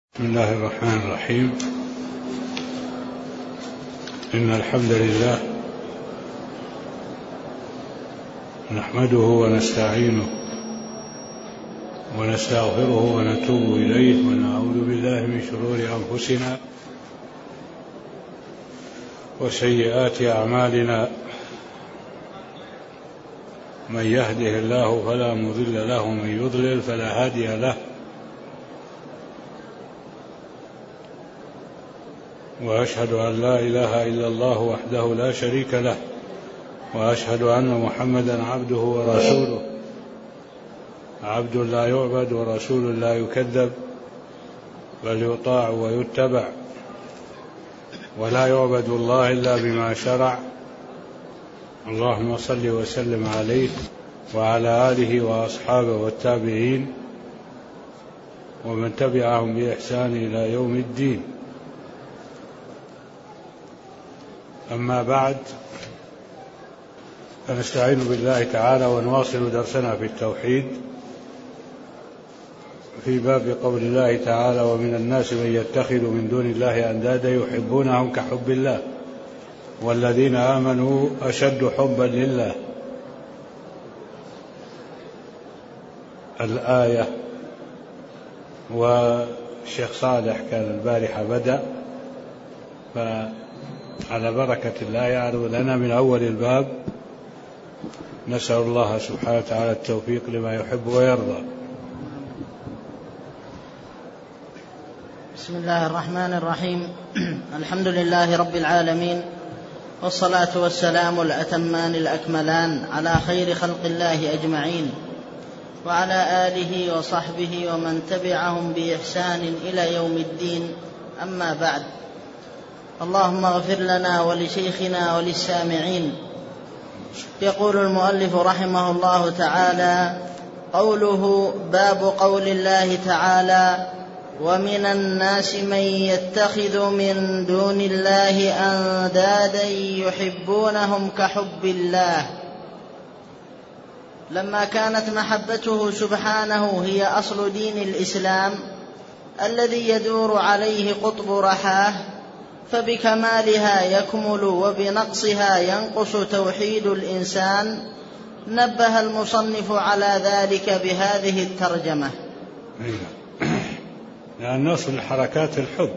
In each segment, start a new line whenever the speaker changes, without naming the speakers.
بسم الله الرحمن الرحيم. إن الحمد لله نحمده ونستعينه ونستغفره ونتوب إليه ونعوذ بالله من شرور أنفسنا وسيئات أعمالنا. من يهده الله فلا مضل له ومن يضلل فلا هادي له، وأشهد أن لا إله إلا الله وحده لا شريك له، وأشهد أن محمدا عبده ورسوله، عبد لا يعبد ورسول لا يكذب، بل يطاع ويتبع، ولا يعبد الله إلا بما شرع. اللهم صل وسلم عليه وعلى آله وأصحابه والتابعين ومن تبعهم بإحسان إلى يوم الدين. أما بعد، فنستعين بالله تعالى ونواصل درسنا في التوحيد في باب قول الله تعالى: ومن الناس من يتخذ من دون الله أندادا يحبونهم كحب الله والذين آمنوا أشد حبا لله. الآية. والشيخ صالح كان البارحة بدأ، على بركة الله يعرض لنا من أول الباب. نسأل الله سبحانه وتعالى التوفيق لما يحب ويرضى.
بسم الله الرحمن الرحيم. الحمد لله رب العالمين، والصلاة والسلام الأتمان الأكملان على خير خلق الله أجمعين، وعلى آله وصحبه ومن تبعهم بإحسان إلى يوم الدين. أما بعد، اللهم اغفر لنا ولشيخنا وللسامعين. يقول المؤلف رحمه الله تعالى: قوله باب قول الله تعالى: ومن الناس من يتخذ من دون الله أندادا يحبونهم كحب الله. لما كانت محبته سبحانه هي أصل دين الإسلام الذي يدور عليه قطب رحاه، فبكمالها يكمل وبنقصها ينقص توحيد الإنسان، نبه المصنف على ذلك بهذه الترجمة.
لأن أصل الحركات الحب،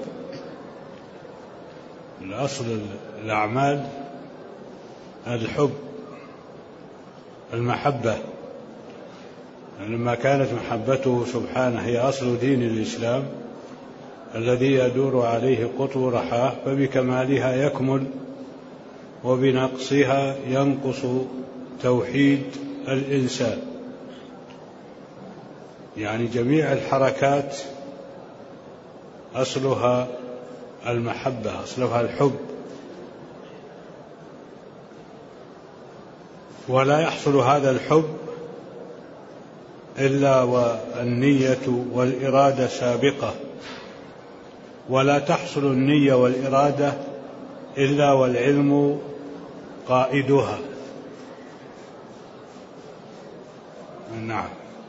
الأصل الأعمال الحب، المحبة. لما كانت محبته سبحانه هي أصل دين الإسلام الذي يدور عليه قطب رحاه، فبكمالها يكمل وبنقصها ينقص توحيد الإنسان. يعني جميع الحركات أصلها المحبة، أصلها الحب، ولا يحصل هذا الحب إلا والنية والإرادة سابقة، ولا تحصل النية والإرادة إلا والعلم قائدها. نعم.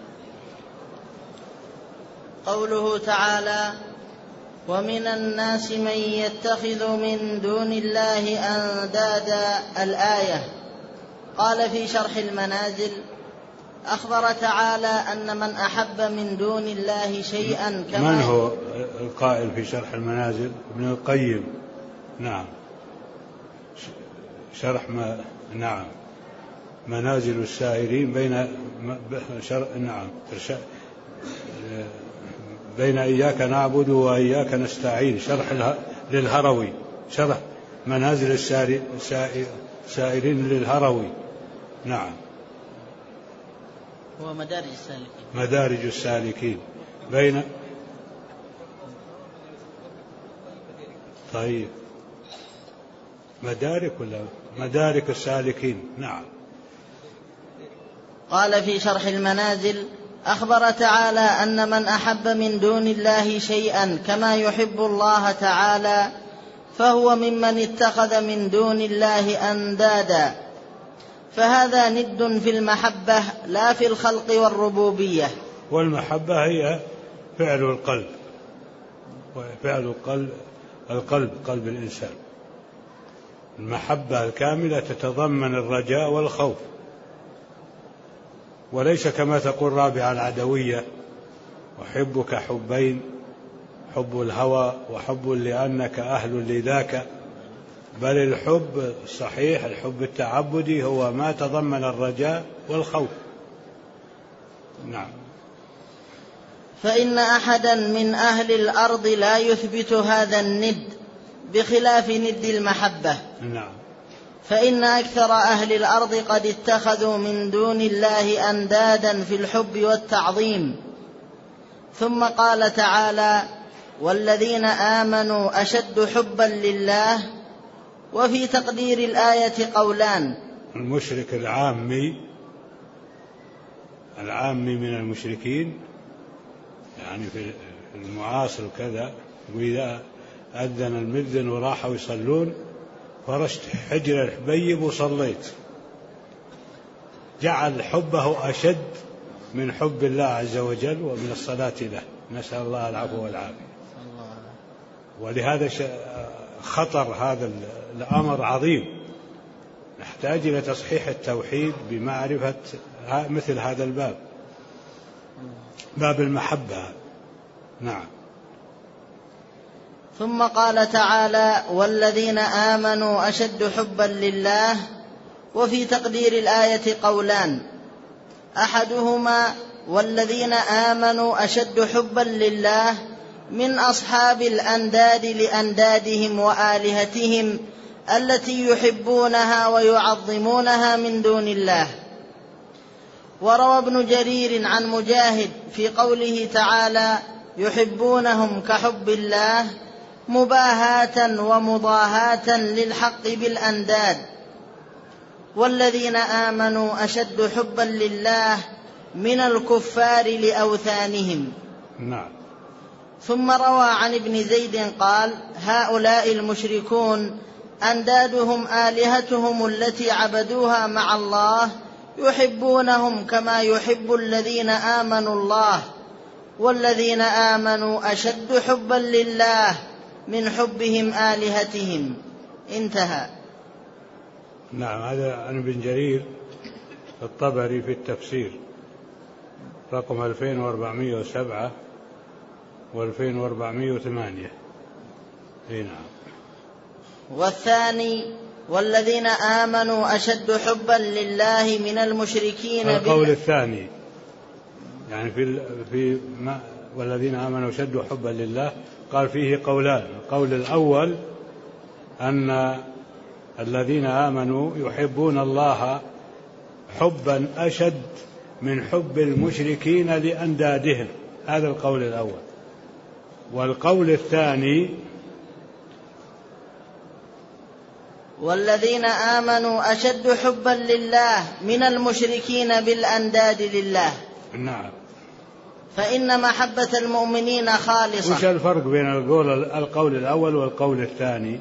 قوله تعالى: ومن الناس من يتخذ من دون الله أندادا. الآية. قال في شرح المنازل: أخبر تعالى أن من أحب من دون الله شيئا كما.
من هو القائل في شرح المنازل؟ ابن القيم. نعم. شرح نعم، منازل السائرين بين إياك نعبد وإياك نستعين. شرح للهروي، شرح منازل السائرين للهروي. نعم.
هو مدارج السالكين.
مدارج السالكين بين. طيب، مدارك ولا مدارك السالكين؟ نعم.
قال في شرح المنازل: أخبر تعالى أن من أحب من دون الله شيئا كما يحب الله تعالى، فهو ممن اتخذ من دون الله أندادا، فهذا ند في المحبة لا في الخلق والربوبية.
والمحبة هي فعل القلب، وفعل القلب قلب الإنسان. المحبة الكاملة تتضمن الرجاء والخوف، وليس كما تقول رابعة العدوية: أحبك حبين، حب الهوى وحب لأنك أهل لذاك، بل الحب الصحيح الحب التعبدي هو ما تضمن الرجاء والخوف. نعم.
فإن أحدا من أهل الأرض لا يثبت هذا الند بخلاف ند المحبة.
نعم.
فإن أكثر أهل الأرض قد اتخذوا من دون الله أندادا في الحب والتعظيم. ثم قال تعالى: والذين آمنوا أشد حبا لله. وفي تقدير الآية قولان:
المشرك العامي من المشركين، يعني في المعاصر وكذا، وإذا أذن المذن وراحوا يصلون فرشت حجر الحبيب وصليت، جعل حبه أشد من حب الله عز وجل ومن الصلاة له، نسأل الله العفو والعافية. ولهذا خطر هذا الأمر عظيم، نحتاج إلى تصحيح التوحيد بمعرفة مثل هذا الباب، باب المحبة. نعم.
ثم قال تعالى: والذين آمنوا أشد حبا لله. وفي تقدير الآية قولان: أحدهما: والذين آمنوا أشد حبا لله من أصحاب الأنداد لأندادهم وآلهتهم التي يحبونها ويعظمونها من دون الله. وروى ابن جرير عن مجاهد في قوله تعالى: يحبونهم كحب الله مباهاة ومضاهاة للحق بالأنداد. والذين آمنوا أشد حبا لله من الكفار لأوثانهم.
نعم.
ثم روى عن ابن زيد قال: هؤلاء المشركون أندادهم آلهتهم التي عبدوها مع الله يحبونهم كما يحب الذين آمنوا الله، والذين آمنوا أشد حبا لله من حبهم آلهتهم. انتهى.
نعم. هذا عن ابن جرير الطبري في التفسير رقم 2407 و2408. نعم.
والثاني: والذين آمنوا أشد حبا لله من المشركين.
القول الثاني يعني في والذين آمنوا أشد حبا لله قال فيه قولان. القول الأول أن الذين آمنوا يحبون الله حبا أشد من حب المشركين لأندادهم، هذا القول الأول. والقول الثاني:
والذين آمنوا أشد حبا لله من المشركين بالأنداد لله.
نعم.
فإن محبة المؤمنين خالصة.
وش الفرق بين القول الأول والقول الثاني؟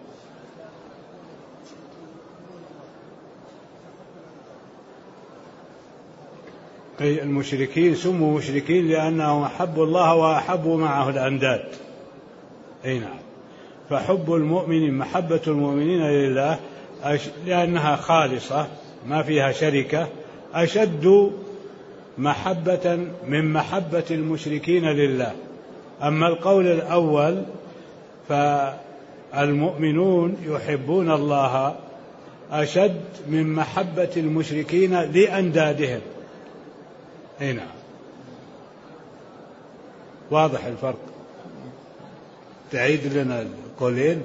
المشركين سموا مشركين لأنهم أحبوا الله وأحبوا معه الأنداد. نعم. فحب المؤمن محبة المؤمنين لله لأنها خالصة ما فيها شركة أشد محبة من محبة المشركين لله. أما القول الأول فالمؤمنون يحبون الله أشد من محبة المشركين لأندادهم. نعم. واضح الفرق؟ تعيد لنا القولين.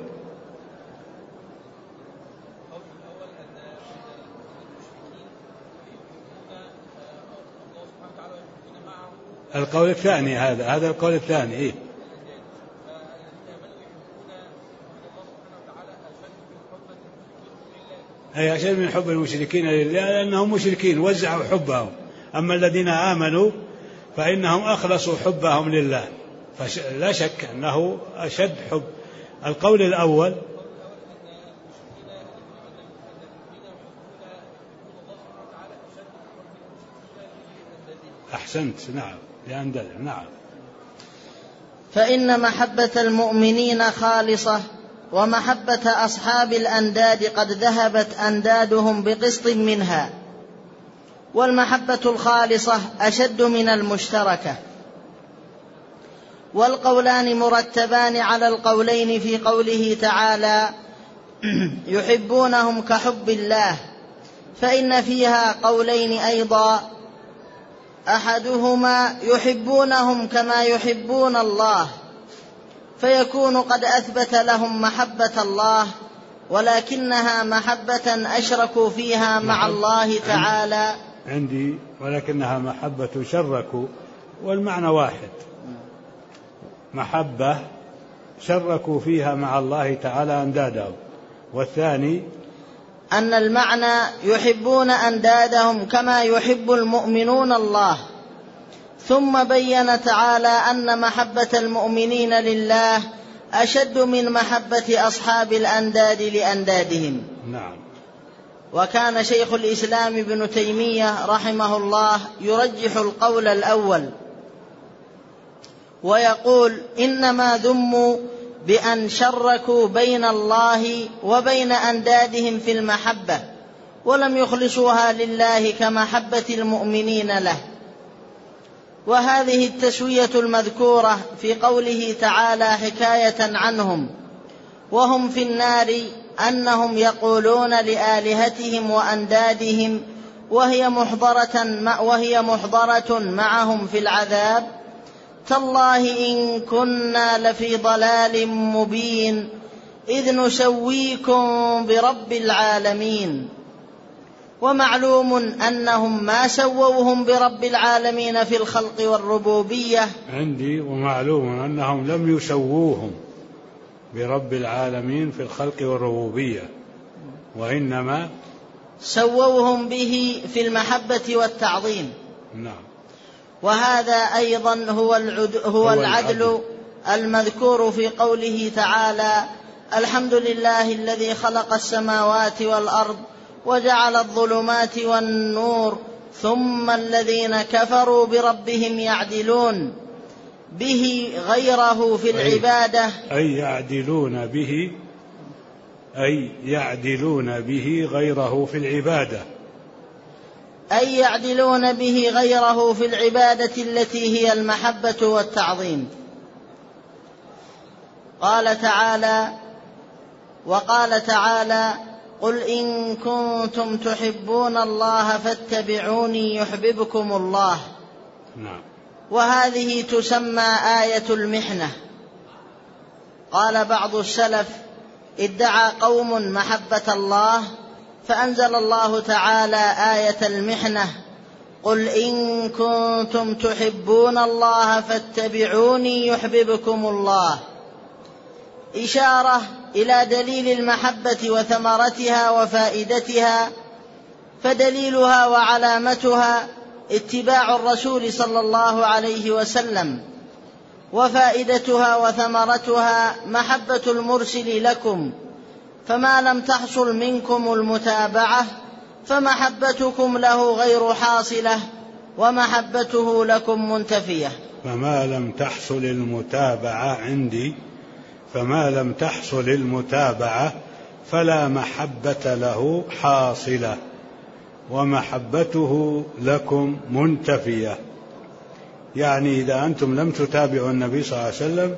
القول الثاني هذا القول الثاني. إيه؟ أي أشد من حب المشركين لله لأنهم مشركين وزعوا حبهم. أما الذين آمنوا فإنهم أخلصوا حبهم لله، فلا شك أنه أشد حب. القول الأول أحسنت. نعم. لأنداد. نعم.
فإن محبة المؤمنين خالصة، ومحبة أصحاب الأنداد قد ذهبت أندادهم بقسط منها، والمحبة الخالصة أشد من المشتركة. والقولان مرتبان على القولين في قوله تعالى يحبونهم كحب الله، فإن فيها قولين أيضا، أحدهما يحبونهم كما يحبون الله، فيكون قد أثبت لهم محبة الله، ولكنها محبة أشركوا فيها مع الله تعالى.
عندي ولكنها محبة شركوا، والمعنى واحد، محبة شركوا فيها مع الله تعالى أندادهم. والثاني
أن المعنى يحبون أندادهم كما يحب المؤمنون الله، ثم بين تعالى أن محبة المؤمنين لله أشد من محبة أصحاب الأنداد لأندادهم.
نعم.
وكان شيخ الإسلام ابن تيمية رحمه الله يرجح القول الأول، ويقول إنما ذموا بأن شركوا بين الله وبين أندادهم في المحبة، ولم يخلصوها لله كمحبة المؤمنين له. وهذه التسوية المذكورة في قوله تعالى حكاية عنهم وهم في النار أنهم يقولون لآلهتهم وأندادهم وهي محضرة معهم في العذاب: تالله إن كنا لفي ضلال مبين إذ نسويكم برب العالمين. ومعلوم أنهم ما سووهم برب العالمين في الخلق والربوبية.
عندي ومعلوم أنهم لم يسووهم برب العالمين في الخلق والربوبية، وإنما
سووهم به في المحبة والتعظيم.
نعم.
وهذا أيضا هو العدل المذكور في قوله تعالى: الحمد لله الذي خلق السماوات والأرض وجعل الظلمات والنور ثم الذين كفروا بربهم يعدلون به غيره في العبادة.
أي يعدلون به غيره في العبادة،
أي يعدلون به غيره في العبادة التي هي المحبة والتعظيم. وقال تعالى: قل إن كنتم تحبون الله فاتبعوني يحببكم الله.
نعم.
وهذه تسمى آية المحنة. قال بعض السلف: ادعى قوم محبة الله فأنزل الله تعالى آية المحنة: قل إن كنتم تحبون الله فاتبعوني يحببكم الله، إشارة إلى دليل المحبة وثمرتها وفائدتها. فدليلها وعلامتها اتباع الرسول صلى الله عليه وسلم، وفائدتها وثمرتها محبة المرسل لكم، فما لم تحصل منكم المتابعة فمحبتكم له غير حاصلة ومحبته لكم منتفية.
فما لم تحصل المتابعة عندي، فما لم تحصل المتابعة فلا محبة له حاصلة ومحبته لكم منتفية. يعني إذا أنتم لم تتابعوا النبي صلى الله عليه وسلم،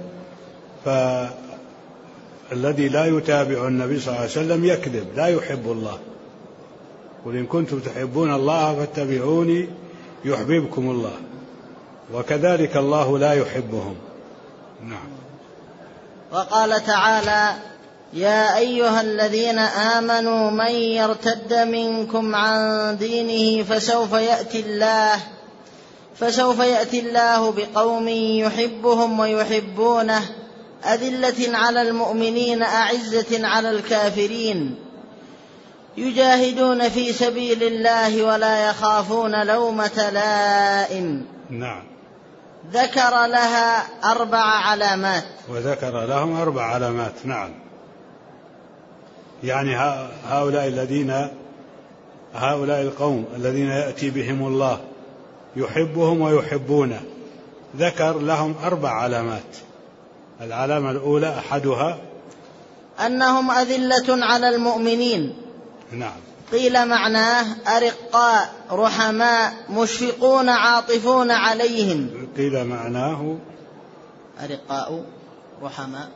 فالذي لا يتابع النبي صلى الله عليه وسلم يكذب، لا يحب الله. قل إن كنتم تحبون الله فاتبعوني يحببكم الله، وكذلك الله لا يحبهم. نعم.
وقال تعالى: يا أيها الذين آمنوا من يرتد منكم عن دينه فسوف يأتي الله بقوم يحبهم ويحبونه أذلة على المؤمنين أعزة على الكافرين يجاهدون في سبيل الله ولا يخافون لومة لائم.
نعم.
ذكر لها 4 علامات.
وذكر لهم 4 علامات. نعم. يعني هؤلاء القوم الذين يأتي بهم الله يحبهم ويحبونه، ذكر لهم 4 علامات. العلامة الأولى أحدها
أنهم أذلة على المؤمنين.
نعم.
قيل معناه أرقاء رحماء مشفقون عاطفون عليهم.
قيل معناه
أرقاء رحماء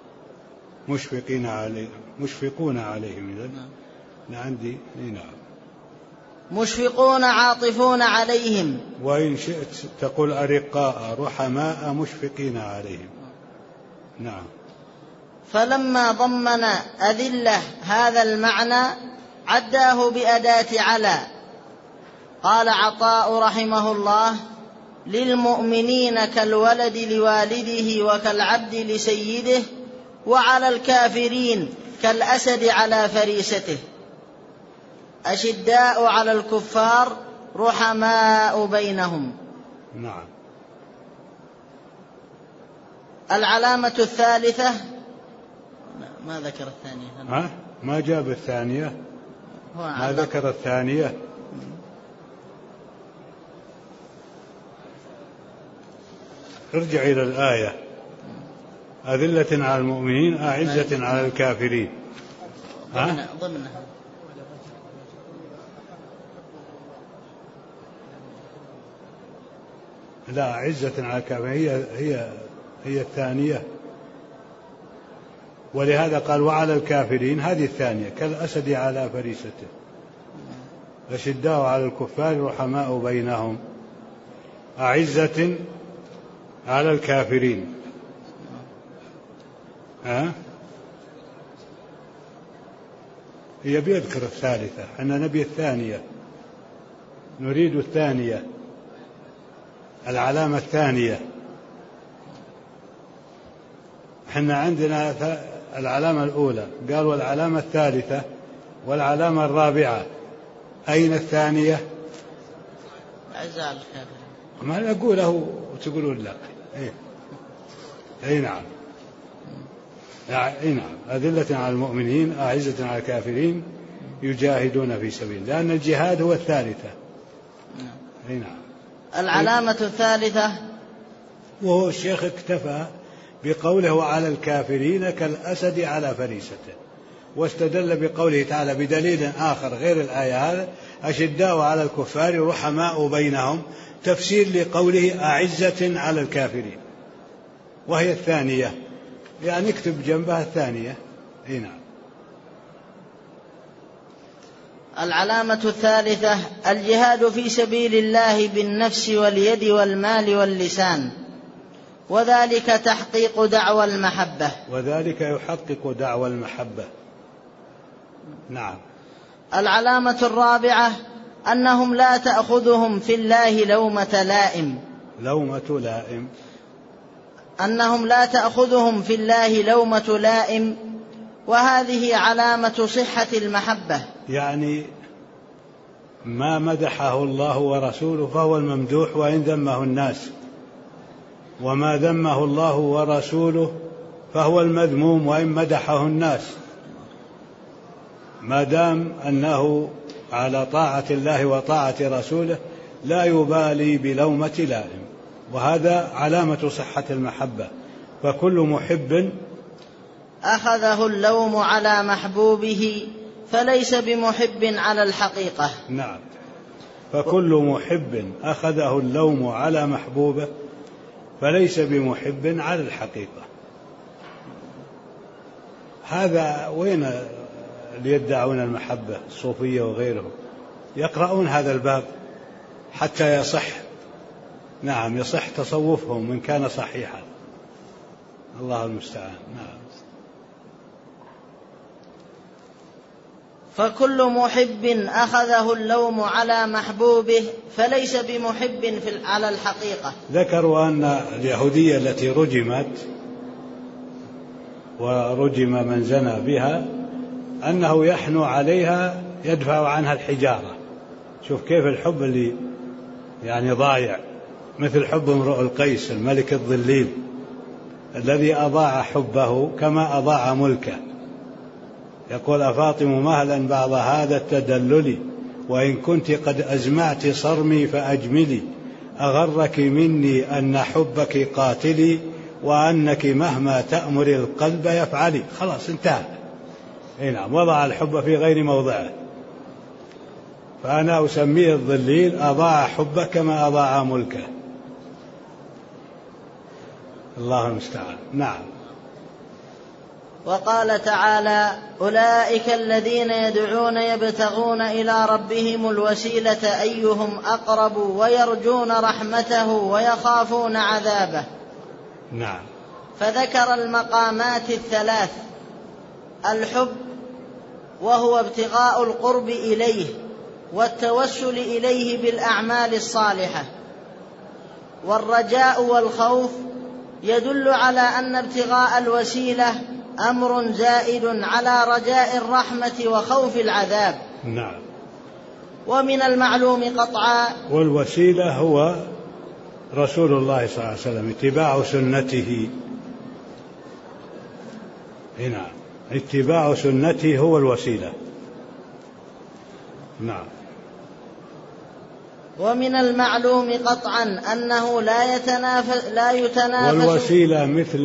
مشفقون عليهم. إذن عندي نعم
مشفقون عاطفون عليهم.
وإن شئت تقول أرقاء رحماء مشفقين عليهم. نعم.
فلما ضمن أذلة هذا المعنى عداه بأداة على. قال عطاء رحمه الله: للمؤمنين كالولد لوالده وكالعبد لسيده، وعلى الكافرين كالأسد على فريسته، أشداء على الكفار رحماء بينهم.
نعم.
العلامة الثالثة ما ذكر الثانية.
ما جاب الثانية، ما ذكر الثانية. ارجع إلى الآية: أذلة على المؤمنين أعزة على الكافرين.
ضمنها.
لا، أعزة على الكافرين هي الثانية، ولهذا قال وعلى الكافرين، هذه الثانية: كالأسد على فريسته، أشداء على الكفار رحماء بينهم. أعزة على الكافرين. هي بيذكر الثالثة، احنا نبي الثانية، نريد الثانية، العلامة الثانية. احنا عندنا العلامة الأولى، قال والعلامة الثالثة والعلامة الرابعة. أين الثانية؟
أعزاء الكافرين.
ما نقوله وتقولون لا. أي نعم. أي نعم. أذلة على المؤمنين أعزة على الكافرين يجاهدون في سبيل، لأن الجهاد هو الثالثة. أي نعم.
العلامة الثالثة،
وهو الشيخ اكتفى بقوله وعلى الكافرين كالأسد على فريسته، واستدل بقوله تعالى بدليل آخر غير الآية هذا: أشداء على الكفار رحماء بينهم، تفسير لقوله أعزة على الكافرين، وهي الثانية، يعني اكتب جنبها الثانية. اي نعم.
العلامة الثالثة الجهاد في سبيل الله بالنفس واليد والمال واللسان، وذلك تحقيق دعوى المحبة.
وذلك يحقق دعوى المحبة. نعم.
العلامة الرابعة أنهم لا تأخذهم في الله لومة لائم.
لومة لائم.
أنهم لا تأخذهم في الله لومة لائم، وهذه علامة صحة المحبة.
يعني ما مدحه الله ورسوله فهو الممدوح وإن ذمه الناس، وما ذمه الله ورسوله فهو المذموم وإن مدحه الناس، ما دام أنه على طاعة الله وطاعة رسوله لا يبالي بلومة لائم، وهذا علامة صحة المحبة. فكل محب
أخذه اللوم على محبوبه فليس بمحب على الحقيقة.
نعم. فكل محب أخذه اللوم على محبوبه فليس بمحب على الحقيقة. هذا وين اللي يدعون المحبة؟ الصوفية وغيرهم يقرؤون هذا الباب حتى يصح، نعم، يصح تصوفهم إن كان صحيحا. الله المستعان. نعم.
فكل محب أخذه اللوم على محبوبه فليس بمحب على الحقيقة.
ذكروا أن اليهودية التي رجمت ورجم من زنى بها أنه يحنو عليها يدفع عنها الحجارة. شوف كيف الحب اللي يعني ضايع، مثل حب امرؤ القيس الملك الظليل الذي أضاع حبه كما أضاع ملكه. يقول أفاطم مهلا بعض هذا التدلل، وإن كنت قد أزمعت صرمي فأجملي، أغرك مني أن حبك قاتلي، وأنك مهما تأمر القلب يفعلي. خلاص انتهى. نعم، وضع الحب في غير موضعه. فأنا أسميه الضليل أضاع حبه كما أضاع ملكه. الله المستعان. نعم.
وقال تعالى: أولئك الذين يدعون يبتغون إلى ربهم الوسيلة أيهم أقرب ويرجون رحمته ويخافون عذابه.
نعم.
فذكر المقامات الثلاث: الحب وهو ابتغاء القرب إليه والتوسل إليه بالأعمال الصالحة، والرجاء والخوف يدل على أن ابتغاء الوسيلة أمر زائد على رجاء الرحمة وخوف العذاب.
نعم.
ومن المعلوم قطعا،
والوسيلة هو رسول الله صلى الله عليه وسلم، اتباع سنته. نعم، اتباع سنته هو الوسيلة. نعم.
ومن المعلوم قطعا أنه لا يتنافس.
والوسيلة مثل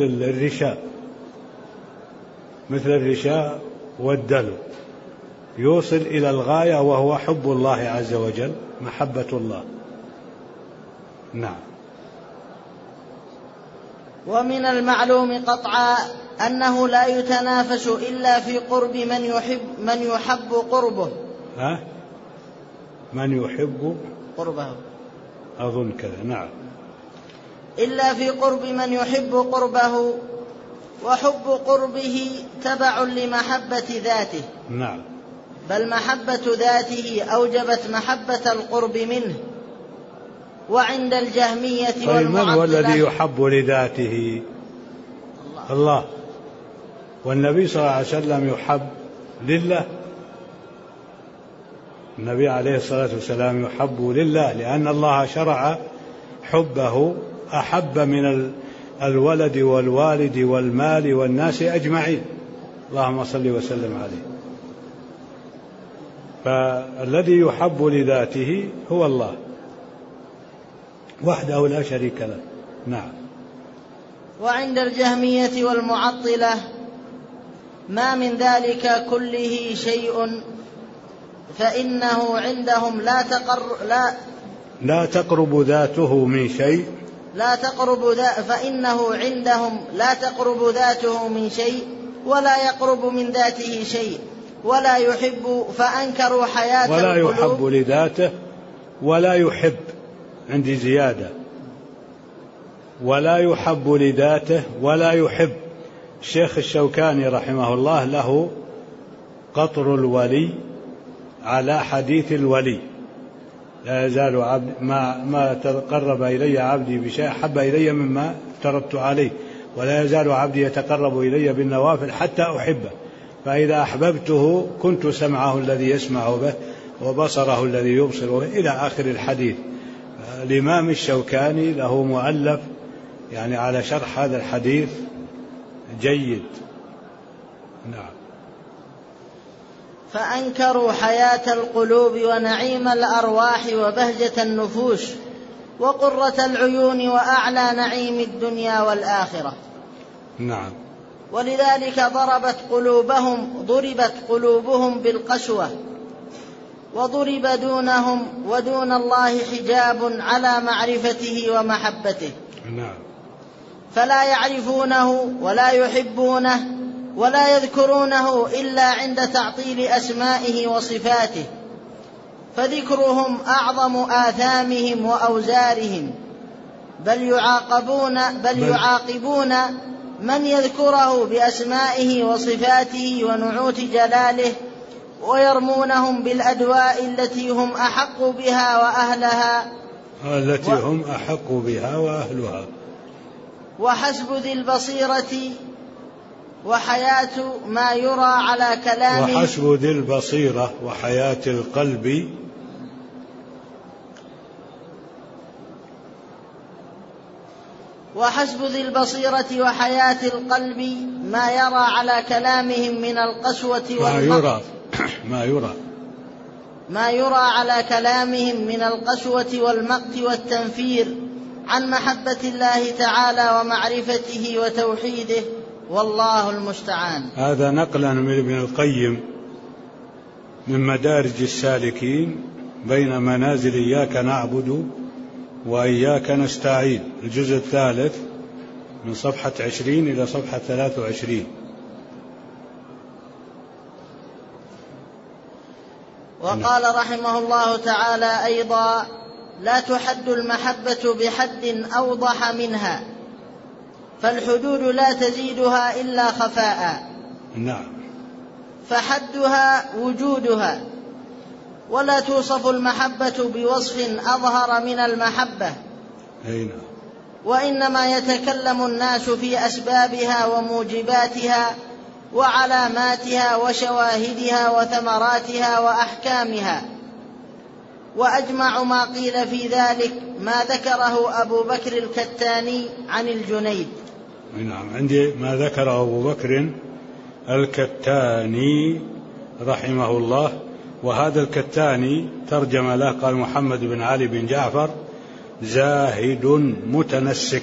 الرشاء والدلو، يوصل إلى الغاية وهو حب الله عز وجل، محبة الله. نعم.
ومن المعلوم قطعا أنه لا يتنافس إلا في قرب من يحب قربه.
من يحب
قربه،
أظن كذا. نعم.
إلا في قرب من يحب قربه، وحب قربه تبع لمحبة ذاته.
نعم.
بل محبة ذاته أوجبت محبة القرب منه. وعند الجهمية والمعطلة،
من هو الذي يحب لذاته؟ الله. والنبي صلى الله عليه وسلم يحب لله. النبي عليه الصلاة والسلام يحب لله، لأن الله شرع حبه أحب من الولد والوالد والمال والناس أجمعين. اللهم صل وسلم عليه. فالذي يحب لذاته هو الله وحده لا شريك له. نعم.
وعند الجهمية والمعطلة ما من ذلك كله شيء، فإنه عندهم لا تقرب ذاته من شيء. فإنه عندهم لا تقرب ذاته من شيء ولا يقرب من ذاته شيء ولا يحب، فأنكروا حياة القلوب.
ولا يحب لذاته ولا يحب، عندي زيادة، ولا يحب لذاته ولا يحب. الشيخ الشوكاني رحمه الله له قطر الولي على حديث الولي: لا يزال عبد ما تقرب إلي عبدي بشيء أحب إلي مما افترضت عليه، ولا يزال عبدي يتقرب إلي بالنوافل حتى أحبه، فإذا أحببته كنت سمعه الذي يسمع به وبصره الذي يبصر به، إلى آخر الحديث. الإمام الشوكاني له مؤلف يعني على شرح هذا الحديث جيد. نعم.
فأنكروا حياة القلوب ونعيم الأرواح وبهجة النفوس وقرة العيون وأعلى نعيم الدنيا والآخرة.
نعم.
ولذلك ضربت قلوبهم بالقسوة، وضرب دونهم ودون الله حجاب على معرفته ومحبته.
نعم.
فلا يعرفونه ولا يحبونه ولا يذكرونه إلا عند تعطيل أسمائه وصفاته، فذكرهم أعظم آثامهم وأوزارهم، بل يعاقبون من يذكره بأسمائه وصفاته ونعوت جلاله، ويرمونهم بالأدواء التي هم أحق بها وأهلها. وحسب ذي البصيرة وحياة ما يرى على كلامه.
وحسب ذي البصيرة وحياة القلب
ما يرى على كلامهم من القسوة والمقت. ما يرى على كلامهم من القسوة والمقت والتنفير عن محبة الله تعالى ومعرفته وتوحيده، والله المستعان.
هذا نقلا من ابن القيم من مدارج السالكين بين منازل إياك نعبد وإياك نستعين، الجزء الثالث من صفحة 20 إلى صفحة 23.
وقال رحمه الله تعالى أيضا: لا تحد المحبة بحد أوضح منها، فالحدود لا تزيدها إلا خفاء.
نعم.
فحدها وجودها، ولا توصف المحبة بوصف أظهر من المحبة.
نعم.
وإنما يتكلم الناس في أسبابها وموجباتها وعلاماتها وشواهدها وثمراتها وأحكامها. وأجمع ما قيل في ذلك ما ذكره أبو بكر الكتاني عن الجنيد.
نعم، عندي ما ذكره أبو بكر الكتاني رحمه الله. وهذا الكتاني ترجم له قال: محمد بن علي بن جعفر زاهد متنسك،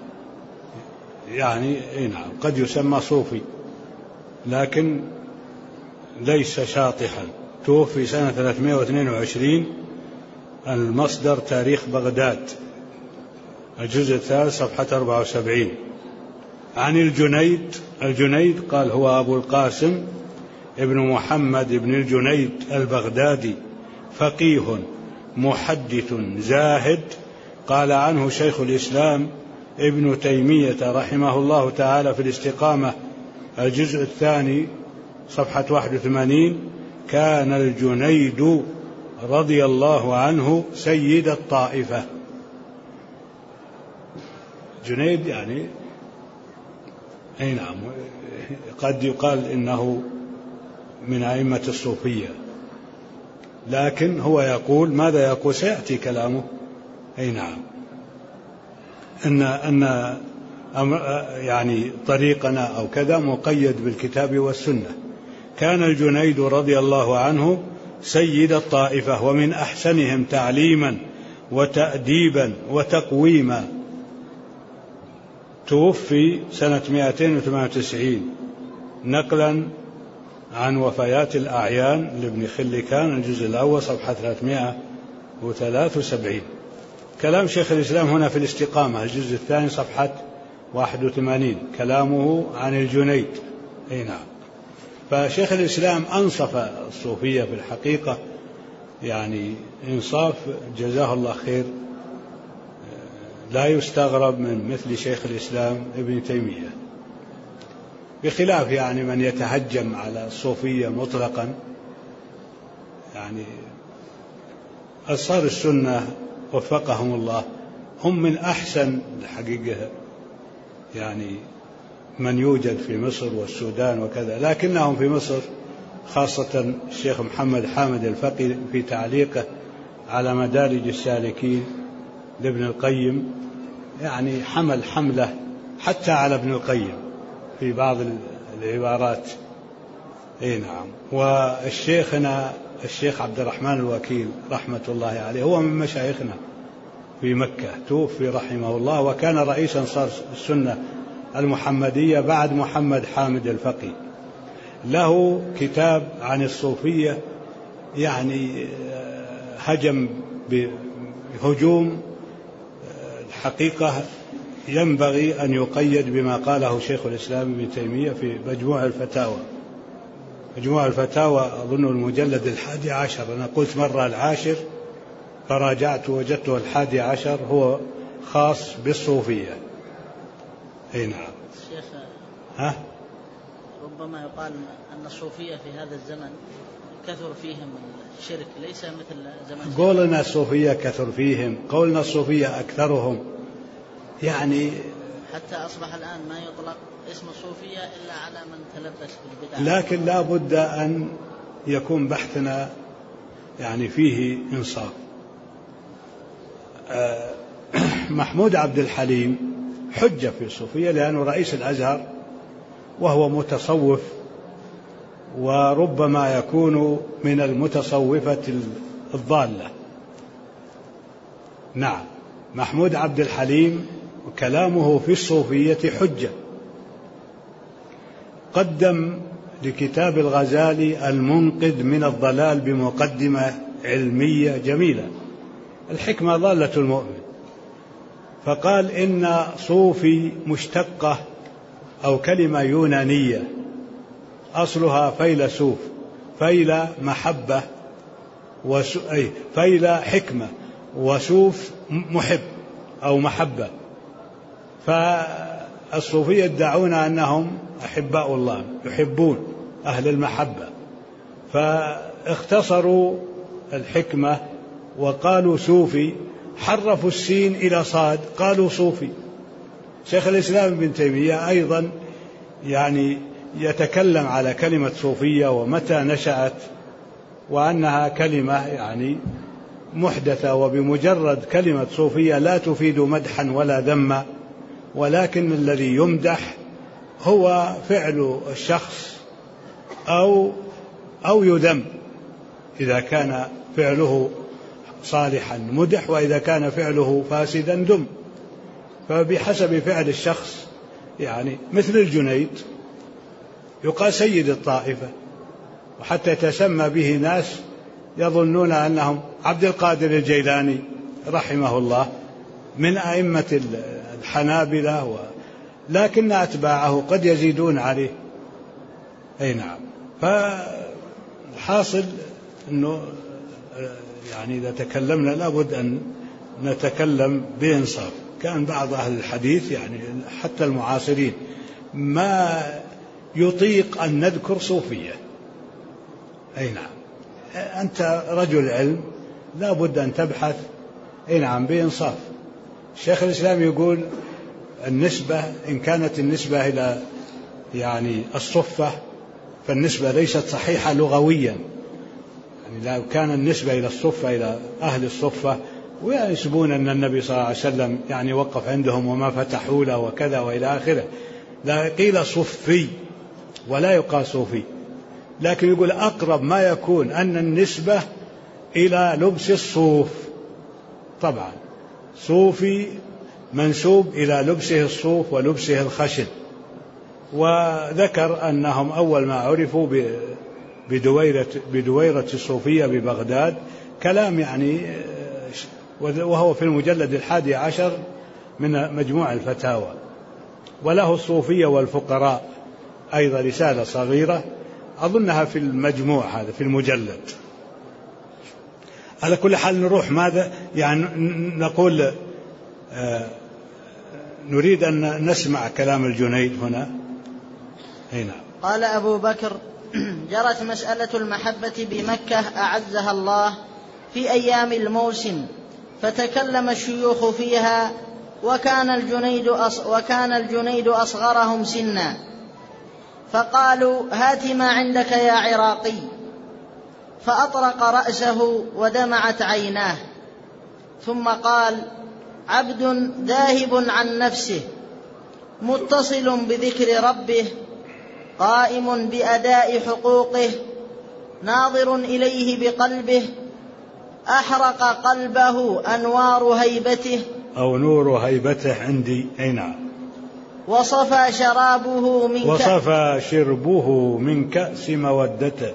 يعني نعم قد يسمى صوفي لكن ليس شاطحا. توفي سنة 322. المصدر تاريخ بغداد الجزء الثالث صفحة 74. عن الجنيد قال: هو أبو القاسم ابن محمد بن الجنيد البغدادي، فقيه محدث زاهد. قال عنه شيخ الإسلام ابن تيمية رحمه الله تعالى في الاستقامة الجزء الثاني صفحة 81: كان الجنيد رضي الله عنه سيد الطائفة. جنيد يعني أي نعم، قد يقال إنه من أئمة الصوفية، لكن هو يقول ماذا يقول؟ سيأتي كلامه. أي نعم، أن يعني طريقنا أو كذا مقيد بالكتاب والسنة. كان الجنيد رضي الله عنه سيد الطائفة ومن أحسنهم تعليما وتأديبا وتقويما. توفي سنة 298 نقلا عن وفيات الأعيان لابن خلكان الجزء الأول صفحة 373. كلام شيخ الإسلام هنا في الاستقامة الجزء الثاني صفحة 81 كلامه عن الجنيد. أي نعم. فشيخ الإسلام أنصف الصوفية في الحقيقة، يعني إنصاف جزاه الله خير لا يستغرب من مثل شيخ الإسلام ابن تيمية، بخلاف يعني من يتهجم على الصوفية مطلقا. يعني أنصار السنة وفقهم الله هم من أحسن الحقيقة يعني من يوجد في مصر والسودان وكذا، لكنهم في مصر خاصة الشيخ محمد حامد الفقي في تعليقه على مدارج السالكين لابن القيم يعني حمل حملة حتى على ابن القيم في بعض العبارات. اي نعم. والشيخنا الشيخ عبد الرحمن الوكيل رحمة الله عليه هو من مشايخنا في مكة، توفي رحمه الله، وكان رئيس أنصار السنة المحمدية بعد محمد حامد الفقي. له كتاب عن الصوفية يعني هجم بهجوم الحقيقة ينبغي أن يقيد بما قاله شيخ الإسلام ابن تيمية في مجموع الفتاوى. مجموع الفتاوى أظن المجلد 11، أنا قلت مرة 10 فراجعت وجدته 11 هو خاص بالصوفية. أي نعم.
شيخ ربما يقال أن الصوفية في هذا الزمن كثر فيهم الشرك، ليس مثل زمن
قولنا الصوفية كثر فيهم، قولنا الصوفية أكثرهم، يعني
حتى أصبح الآن ما يطلق اسم الصوفية إلا على من تلبس بالبدع.
لكن لا بد أن يكون بحثنا يعني فيه إنصاف. محمود عبد الحليم حجة في الصوفية لأنه رئيس الأزهر وهو متصوف، وربما يكون من المتصوفة الضالة. نعم، محمود عبد الحليم كلامه في الصوفية حجة. قدم لكتاب الغزالي المنقذ من الضلال بمقدمة علمية جميلة، الحكمة ضالة المؤمن، فقال إن صوفي مشتقة أو كلمة يونانية أصلها فيلسوف، فيل محبة فيل حكمة، وسوف محب أو محبة. فالصوفية يدعون أنهم أحباء الله، يحبون أهل المحبة، فاختصروا الحكمة وقالوا صوفي، حرفوا السين إلى صاد قالوا صوفي. شيخ الإسلام ابن تيمية أيضا يعني يتكلم على كلمة صوفية ومتى نشأت، وأنها كلمة يعني محدثة، وبمجرد كلمة صوفية لا تفيد مدحا ولا ذما، ولكن الذي يمدح هو فعل الشخص أو يذم، إذا كان فعله صالحا مدح، وإذا كان فعله فاسدا ذم، فبحسب فعل الشخص. يعني مثل الجنيد يقال سيد الطائفة، وحتى يتسمى به ناس يظنون أنهم عبد القادر الجيلاني رحمه الله من أئمة الحنابلة، لكن أتباعه قد يزيدون عليه. أي نعم. فالحاصل أنه يعني إذا تكلمنا لابد أن نتكلم بإنصاف. كان بعض أهل الحديث يعني حتى المعاصرين ما يطيق أن نذكر صوفية. أي نعم. أنت رجل علم لابد أن تبحث أي نعم بإنصاف. الشيخ الإسلام يقول النسبة إن كانت النسبة إلى يعني الصفة فالنسبة ليست صحيحة لغويا، يعني لو كان النسبة إلى الصفة إلى أهل الصفة ويحسبون أن النبي صلى الله عليه وسلم يعني وقف عندهم وما فتحوا له وكذا وإلى آخره، لا قيل صفي ولا يقال صوفي، لكن يقول أقرب ما يكون أن النسبة إلى لبس الصوف. طبعا صوفي منسوب إلى لبسه الصوف ولبسه الخشن، وذكر أنهم أول ما عرفوا بدويرة الصوفية ببغداد، كلام يعني وهو في المجلد 11 من مجموع الفتاوى. وله الصوفية والفقراء أيضا رسالة صغيرة أظنها في المجموع هذا في المجلد. على كل حال نروح ماذا يعني نقول نريد أن نسمع كلام الجنيد هنا. هنا
قال أبو بكر: جرت مسألة المحبة بمكة أعزها الله في أيام الموسم، فتكلم الشيوخ فيها، وكان الجنيد أصغرهم سنا، فقالوا: هات ما عندك يا عراقي، فأطرق رأسه ودمعت عيناه، ثم قال: عبد ذاهب عن نفسه، متصل بذكر ربه، قائم بأداء حقوقه، ناظر إليه بقلبه، أحرق قلبه أنوار هيبته
أو نور هيبته عندي. أي نعم.
وصفى شربه من كأس مودته،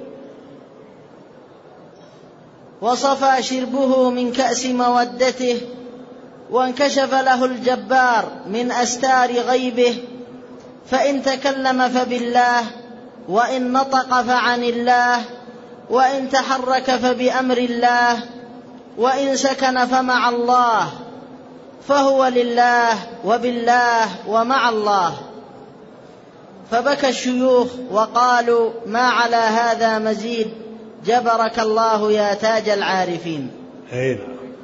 وصفى شربه من كأس مودته، وانكشف له الجبار من أستار غيبه، فإن تكلم فبالله، وإن نطق فعن الله، وإن تحرك فبأمر الله، وإن سكن فمع الله، فهو لله وبالله ومع الله. فبكى الشيوخ وقالوا: ما على هذا مزيد، جبرك الله يا تاج العارفين.
أين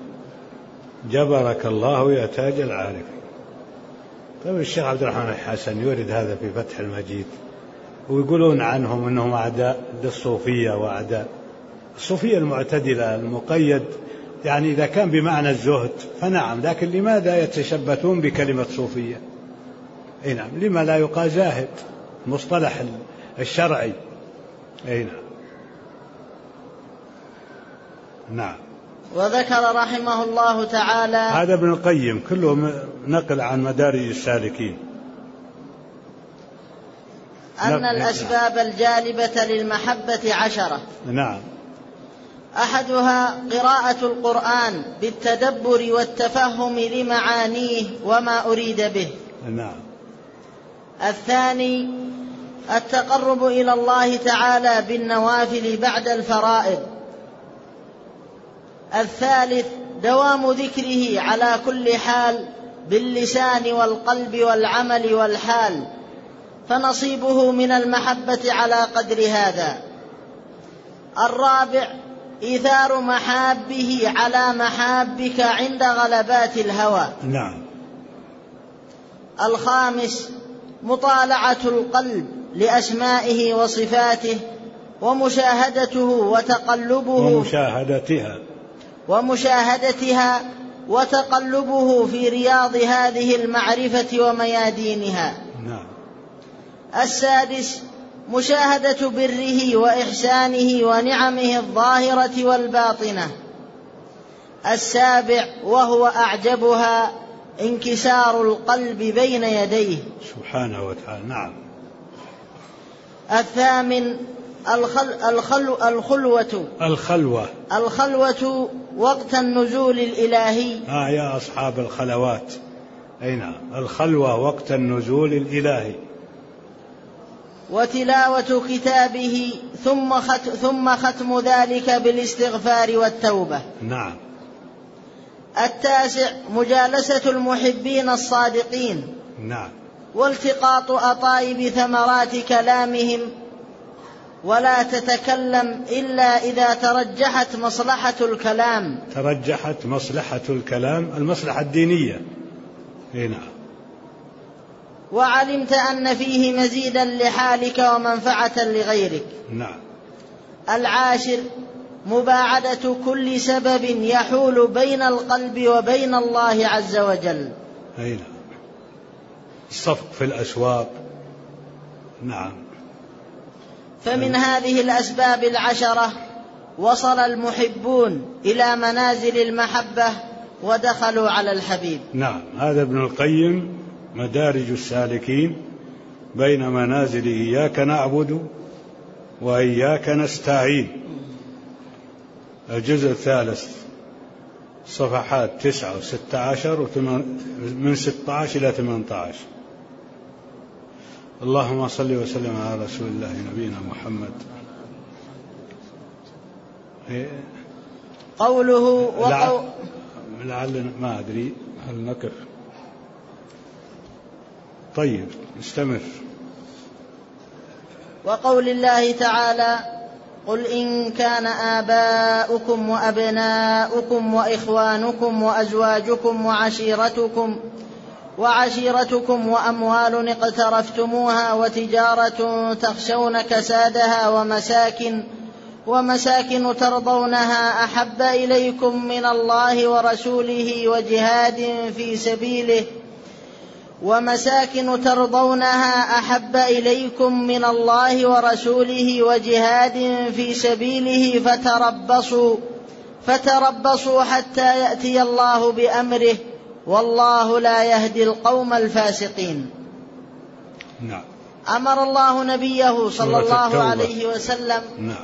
جبرك الله يا تاج العارفين. طيب الشيخ عبد الرحمن الحسن يورد هذا في فتح المجيد، ويقولون عنهم أنهم أعداء للصوفية وأعداء الصوفية المعتدلة المقيد، يعني إذا كان بمعنى الزهد فنعم، لكن لماذا يتشبثون بكلمة صوفية؟ أي نعم. لما لا يقال زاهد مصطلح الشرعي؟ أي نعم. نعم.
وذكر رحمه الله تعالى.
هذا ابن القيم كله نقل عن مدارج السالكين
أن الأسباب الجالبة للمحبة 10.
نعم.
أحدها قراءة القرآن بالتدبر والتفهم لمعانيه وما أريد به.
نعم.
الثاني التقرب إلى الله تعالى بالنوافل بعد الفرائض. الثالث دوام ذكره على كل حال باللسان والقلب والعمل والحال، فنصيبه من المحبة على قدر هذا. الرابع إيثار محابه على محابك عند غلبات الهوى.
نعم.
الخامس مطالعة القلب لأسمائه وصفاته ومشاهدته وتقلبه ومشاهدتها وتقلبه في رياض هذه المعرفة وميادينها.
نعم.
السادس مشاهدة بره وإحسانه ونعمه الظاهرة والباطنة. السابع وهو أعجبها انكسار القلب بين يديه
سبحانه وتعالى. نعم.
الثامن الخلوة وقت النزول الإلهي.
يا أصحاب الخلوات. أي نعم. الخلوة وقت النزول الإلهي.
وتلاوة كتابه ثم ختم ذلك بالاستغفار والتوبة.
نعم.
التاسع مجالسة المحبين الصادقين.
نعم.
والتقاط أطايب ثمرات كلامهم، ولا تتكلم إلا إذا ترجحت مصلحة الكلام.
ترجحت مصلحة الكلام، المصلحة الدينية. نعم.
وعلمت أن فيه مزيدا لحالك ومنفعة لغيرك.
نعم.
العاشر مباعدة كل سبب يحول بين القلب وبين الله عز وجل.
أي نعم. الصفق في الأسواق. نعم.
فمن هذه الأسباب 10 وصل المحبون إلى منازل المحبة ودخلوا على الحبيب.
نعم. هذا ابن القيم مدارج السالكين بين منازل إياك نعبد وإياك نستعين، الجزء 3 صفحات 9 و16 من 16 إلى 18. اللهم صل وسلم على رسول الله نبينا محمد.
قوله
لعل ما أدري هل نقف. طيب استمر.
وقول الله تعالى قل إن كان آباؤكم وأبناؤكم وإخوانكم وأزواجكم وعشيرتكم وأموال اقترفتموها وتجارة تخشون كسادها ومساكن ترضونها أحب إليكم من الله ورسوله وجهاد في سبيله فتربصوا حتى يأتي الله بأمره والله لا يهدي القوم الفاسقين.
نعم.
أمر الله نبيه صلى الله عليه وسلم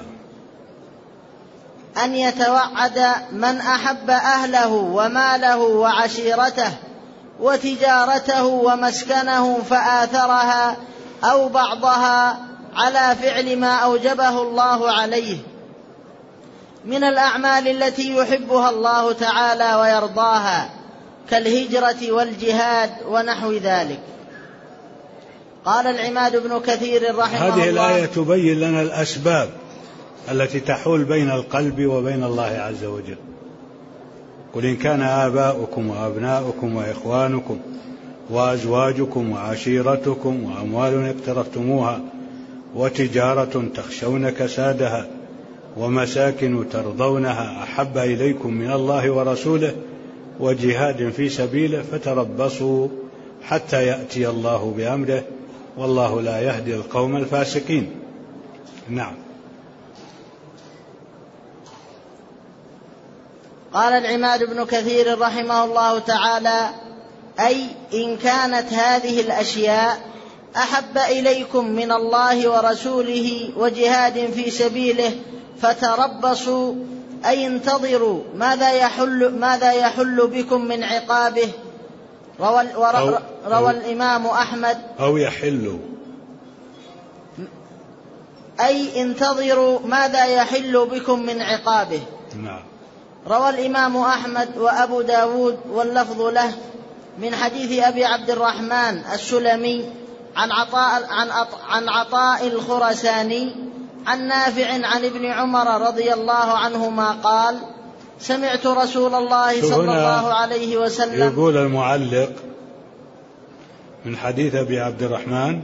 أن يتوعد من أحب أهله وماله وعشيرته وتجارته ومسكنه فآثرها أو بعضها على فعل ما أوجبه الله عليه من الأعمال التي يحبها الله تعالى ويرضاها كالهجرة والجهاد ونحو ذلك. قال العماد بن كثير رحمه الله:
هذه الآية تبين لنا الأسباب التي تحول بين القلب وبين الله عز وجل. قل إن كان آباؤكم وأبناؤكم وإخوانكم وأزواجكم وعشيرتكم وأموال اقترفتموها وتجارة تخشون كسادها ومساكن ترضونها أحب إليكم من الله ورسوله وجهاد في سبيله فتربصوا حتى يأتي الله بأمره والله لا يهدي القوم الفاسقين. نعم.
قال العماد بن كثير رحمه الله تعالى: أي إن كانت هذه الأشياء أحب إليكم من الله ورسوله وجهاد في سبيله فتربصوا، أي انتظروا ماذا يحل بكم من عقابه. روى الإمام أحمد
أو يحل،
أي انتظروا ماذا يحل بكم من عقابه.
نعم.
روى الإمام أحمد وأبو داود واللفظ له من حديث أبي عبد الرحمن السلمي عن عطاء الخرساني عن نافع عن ابن عمر رضي الله عنهما قال: سمعت رسول الله صلى الله عليه وسلم.
يقول المعلق من حديث أبي عبد الرحمن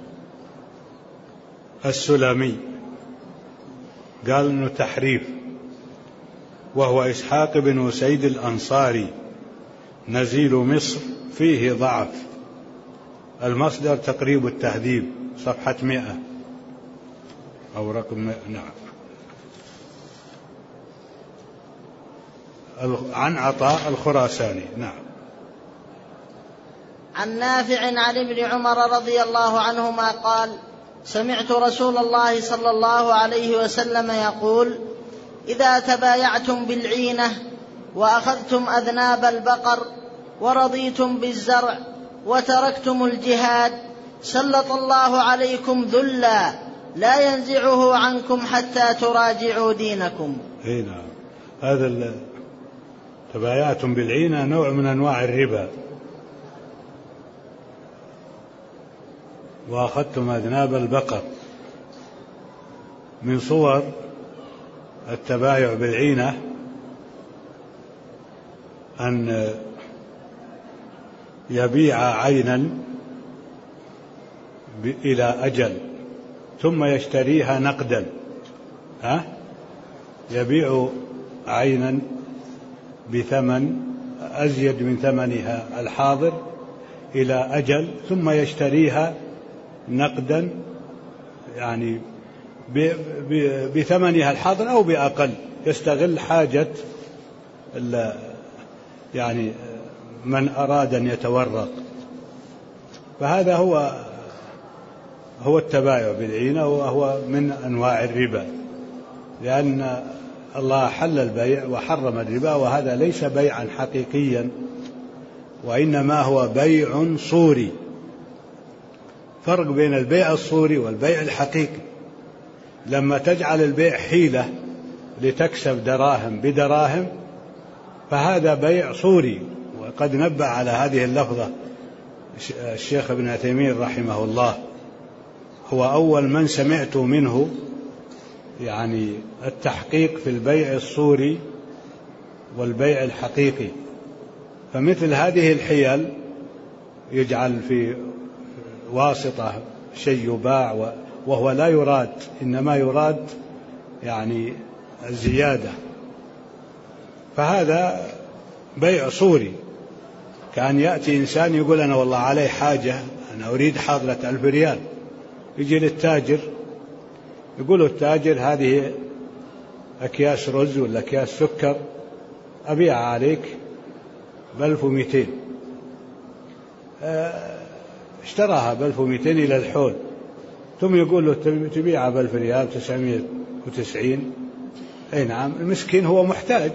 السلمي قال إنه تحريف، وهو إسحاق بن أسيد الأنصاري نزيل مصر، فيه ضعف. المصدر تقريب التهذيب صفحة 100 أو رقم 100. نعم. عن عطاء الخراساني. نعم.
عن نافع عن ابن عمر رضي الله عنهما قال: سمعت رسول الله صلى الله عليه وسلم يقول: إذا تبايعتم بالعينة وأخذتم أذناب البقر ورضيتم بالزرع وتركتم الجهاد سلط الله عليكم ذلا لا ينزعه عنكم حتى تراجعوا دينكم.
نعم. هذا تبايعتم بالعينة نوع من أنواع الربا. وأخذتم أذناب البقر. من صور التبايع بالعينة أن يبيع عينا إلى أجل ثم يشتريها نقدا. يبيع عينا بثمن أزيد من ثمنها الحاضر إلى أجل ثم يشتريها نقدا، يعني بثمنها الحاضر أو بأقل، يستغل حاجة يعني من أراد أن يتورط. فهذا هو التبايع بالعينة، وهو من أنواع الربا، لأن الله حل البيع وحرم الربا، وهذا ليس بيعا حقيقيا، وإنما هو بيع صوري. فرق بين البيع الصوري والبيع الحقيقي. لما تجعل البيع حيلة لتكسب دراهم بدراهم فهذا بيع صوري. وقد نبه على هذه اللفظة الشيخ ابن عثيمين رحمه الله، هو أول من سمعت منه يعني التحقيق في البيع الصوري والبيع الحقيقي. فمثل هذه الحيل يجعل في واسطة شيء يباع وهو لا يراد، إنما يراد يعني الزيادة، فهذا بيع صوري. كان يأتي إنسان يقول أنا والله علي حاجة، أنا أريد حاضرة 1000 ريال، يجي للتاجر يقول التاجر هذه أكياس رز ولا أكياس سكر أبيع عليك ب1200. اشتراها ب1200 إلى الحول، ثم يقول له تبيعها ب1000 ريال 990. أي نعم، المسكين هو محتاج.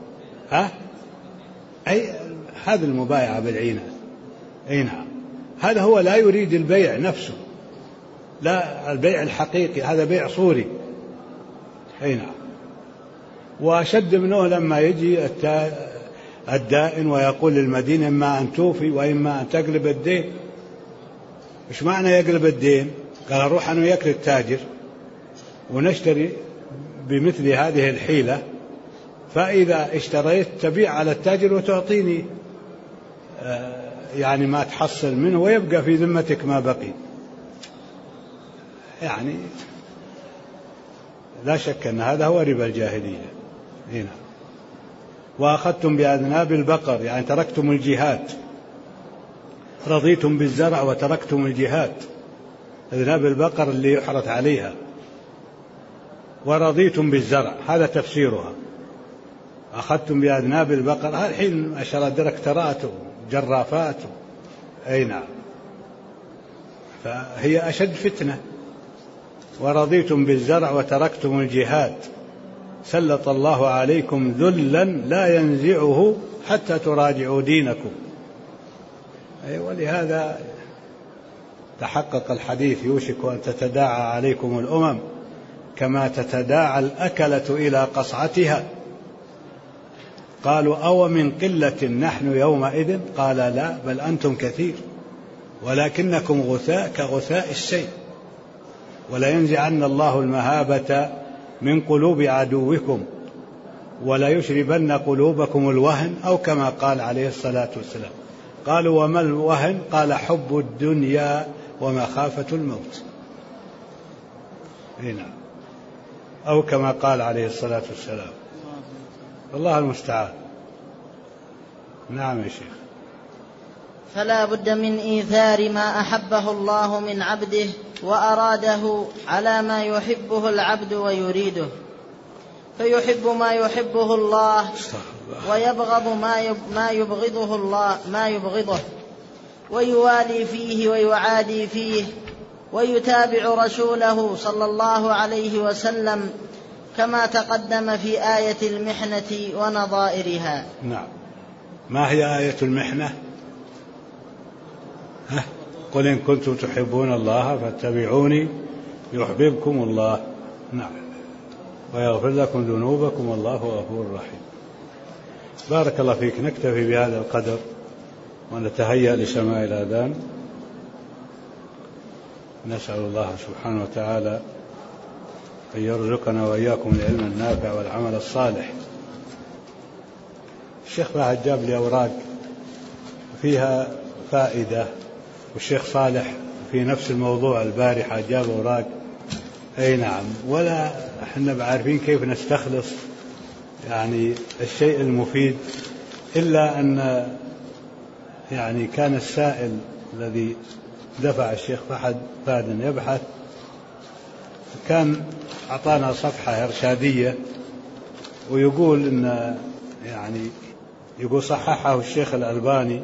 أي هذا المبايعة بالعينة. أي نعم، هذا هو لا يريد البيع نفسه، لا البيع الحقيقي هذا بيع صوري. أي نعم. وأشد منه لما يجي الدائن ويقول للمدين إما أن توفي وإما أن تقلب الدين. إيش معنى يقلب الدين؟ قال أروح أنا وياك للتاجر ونشتري بمثل هذه الحيلة، فإذا اشتريت تبيع على التاجر وتعطيني يعني ما تحصل منه ويبقى في ذمتك ما بقي. يعني لا شك أن هذا هو ربا الجاهلية. هنا وأخذتم بأذناب البقر، يعني تركتم الجهاد. رضيتم بالزرع وتركتم الجهاد، أذناب البقر اللي يحرث عليها. ورضيتم بالزرع، هذا تفسيرها. أخذتم بأذناب البقر، الحين عشر دركترات وجرافات أي نعم، فهي أشد فتنة. ورضيتم بالزرع وتركتم الجهاد سلط الله عليكم ذلا لا ينزعه حتى تراجعوا دينكم. ولهذا تحقق الحديث: يوشك أن تتداعى عليكم الأمم كما تتداعى الأكلة إلى قصعتها. قالوا: أو من قلة نحن يومئذ؟ قال: لا، بل أنتم كثير ولكنكم غثاء كغثاء السيل. ولينزعن الله المهابة من قلوب عدوكم ولا يشربن قلوبكم الوهن، أو كما قال عليه الصلاة والسلام. قالوا: وما الوهن؟ قال: حب الدنيا ومخافة الموت. هنا أو كما قال عليه الصلاة والسلام. الله المستعان. نعم يا شيخ.
فلا بد من إيثار ما أحبه الله من عبده وأراده على ما يحبه العبد ويريده، فيحب ما يحبه الله ويبغض ما يبغضه ويوالي فيه ويعادي فيه، ويتابع رسوله صلى الله عليه وسلم كما تقدم في آية المحنة ونظائرها.
نعم. ما هي آية المحنة؟ قل إن كنتم تحبون الله فاتبعوني يحببكم الله. نعم. ويغفر لكم ذنوبكم والله غفور رحيم. بارك الله فيك. نكتفي بهذا القدر ونتهيأ لسماع الأذان. نسأل الله سبحانه وتعالى أن يرزقنا وإياكم العلم النافع والعمل الصالح. الشيخ فهد جاب لي أوراق فيها فائدة، والشيخ صالح في نفس الموضوع البارحة جاب أوراق. أي نعم. ولا احنا بعارفين كيف نستخلص يعني الشيء المفيد، إلا أن يعني كان السائل الذي دفع الشيخ فهد يبحث كان أعطانا صفحة إرشادية ويقول إن يعني يقول صححه الشيخ الألباني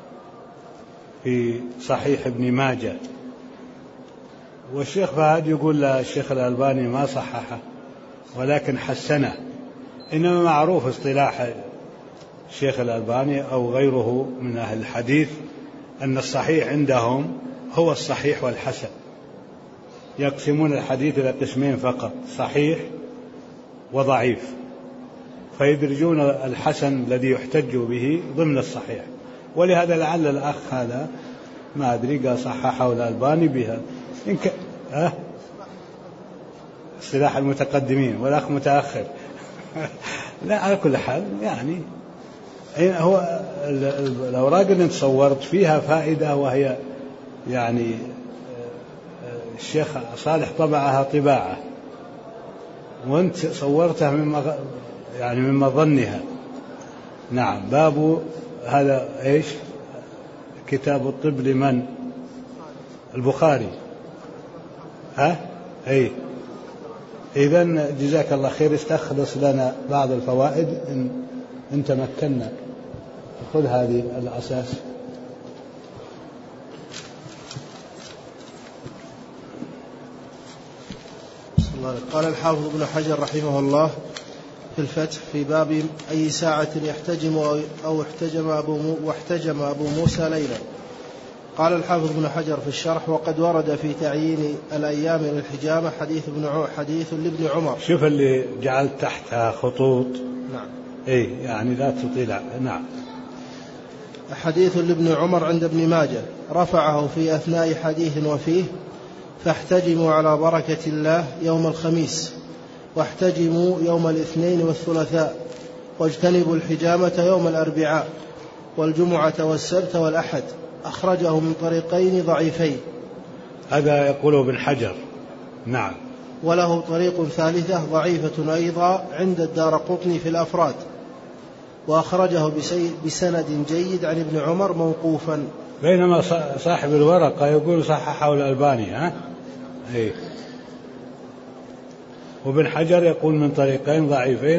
في صحيح ابن ماجه، والشيخ فهد يقول لا، الشيخ الألباني ما صححه ولكن حسنه. إنما معروف اصطلاح الشيخ الألباني أو غيره من أهل الحديث أن الصحيح عندهم هو الصحيح والحسن، يقسمون الحديث إلى قسمين فقط: صحيح وضعيف، فيدرجون الحسن الذي يحتج به ضمن الصحيح. ولهذا لعل الأخ هذا ما أدري قال صححه الألباني بها اصطلاح المتقدمين والأخ متأخر. لا، على كل حال يعني هو الأوراق اللي تصورت فيها فائدة، وهي يعني الشيخ صالح طبعها طباعة وانت صورتها من مظنها. نعم. باب هذا ايش؟ كتاب الطب لمن؟ البخاري. اي اذن جزاك الله خير. استخلص لنا بعض الفوائد ان تمكنا. خذ هذه الأساس.
قال الحافظ ابن حجر رحمه الله في الفتح في باب أي ساعة يحتجم أو واحتجم أبو موسى ليلا. قال الحافظ ابن حجر في الشرح: وقد ورد في تعيين الأيام للحجامة حديث لابن عمر.
شوف اللي جعلت تحتها خطوط.
نعم.
يعني لا تطيل. نعم.
حديث لابن عمر عند ابن ماجه رفعه في أثناء حديث وفيه: فاحتجموا على بركة الله يوم الخميس، واحتجموا يوم الاثنين والثلاثاء، واجتنبوا الحجامة يوم الأربعاء والجمعة والسبت والأحد. أخرجه من طريقين ضعيفين.
هذا يقوله ابن حجر. نعم.
وله طريق ثالثة ضعيفة أيضا عند الدارقطني في الأفراد، وأخرجه بسند جيد عن ابن عمر موقوفا.
بينما صاحب الورقة يقول صححه الألباني. وابن حجر يقول من طريقين ضعيفين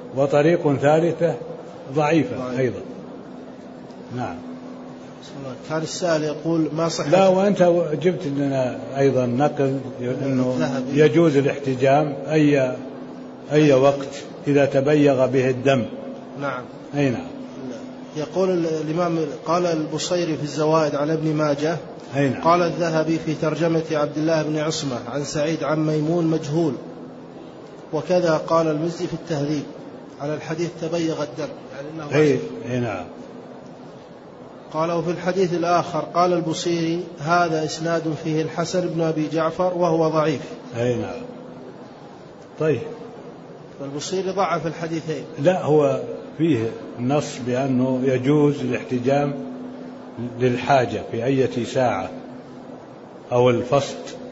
وطريق ثالثة ضعيفة أيضا. نعم.
كان السائل يقول ما صحة.
لا، وأنت جبت لنا أيضا نقل أنه يجوز الاحتجام أي وقت إذا تبيغ به الدم.
نعم.
أي نعم.
يقول الإمام قال البصيري في الزوائد على ابن ماجه.
نعم.
قال الذهبي في ترجمة عبد الله بن عصمة عن سعيد عن ميمون مجهول، وكذا قال المزي في التهذيب على الحديث تبيغ الدم، يعني
أي نعم.
قال وفي الحديث الآخر قال البصيري هذا إسناد فيه الحسن بن أبي جعفر وهو ضعيف.
أي نعم. طيب،
فالبصيري ضعف الحديثين.
لا، هو فيه نص بأنه يجوز الاحتجام للحاجة في أي ساعة أو الفصل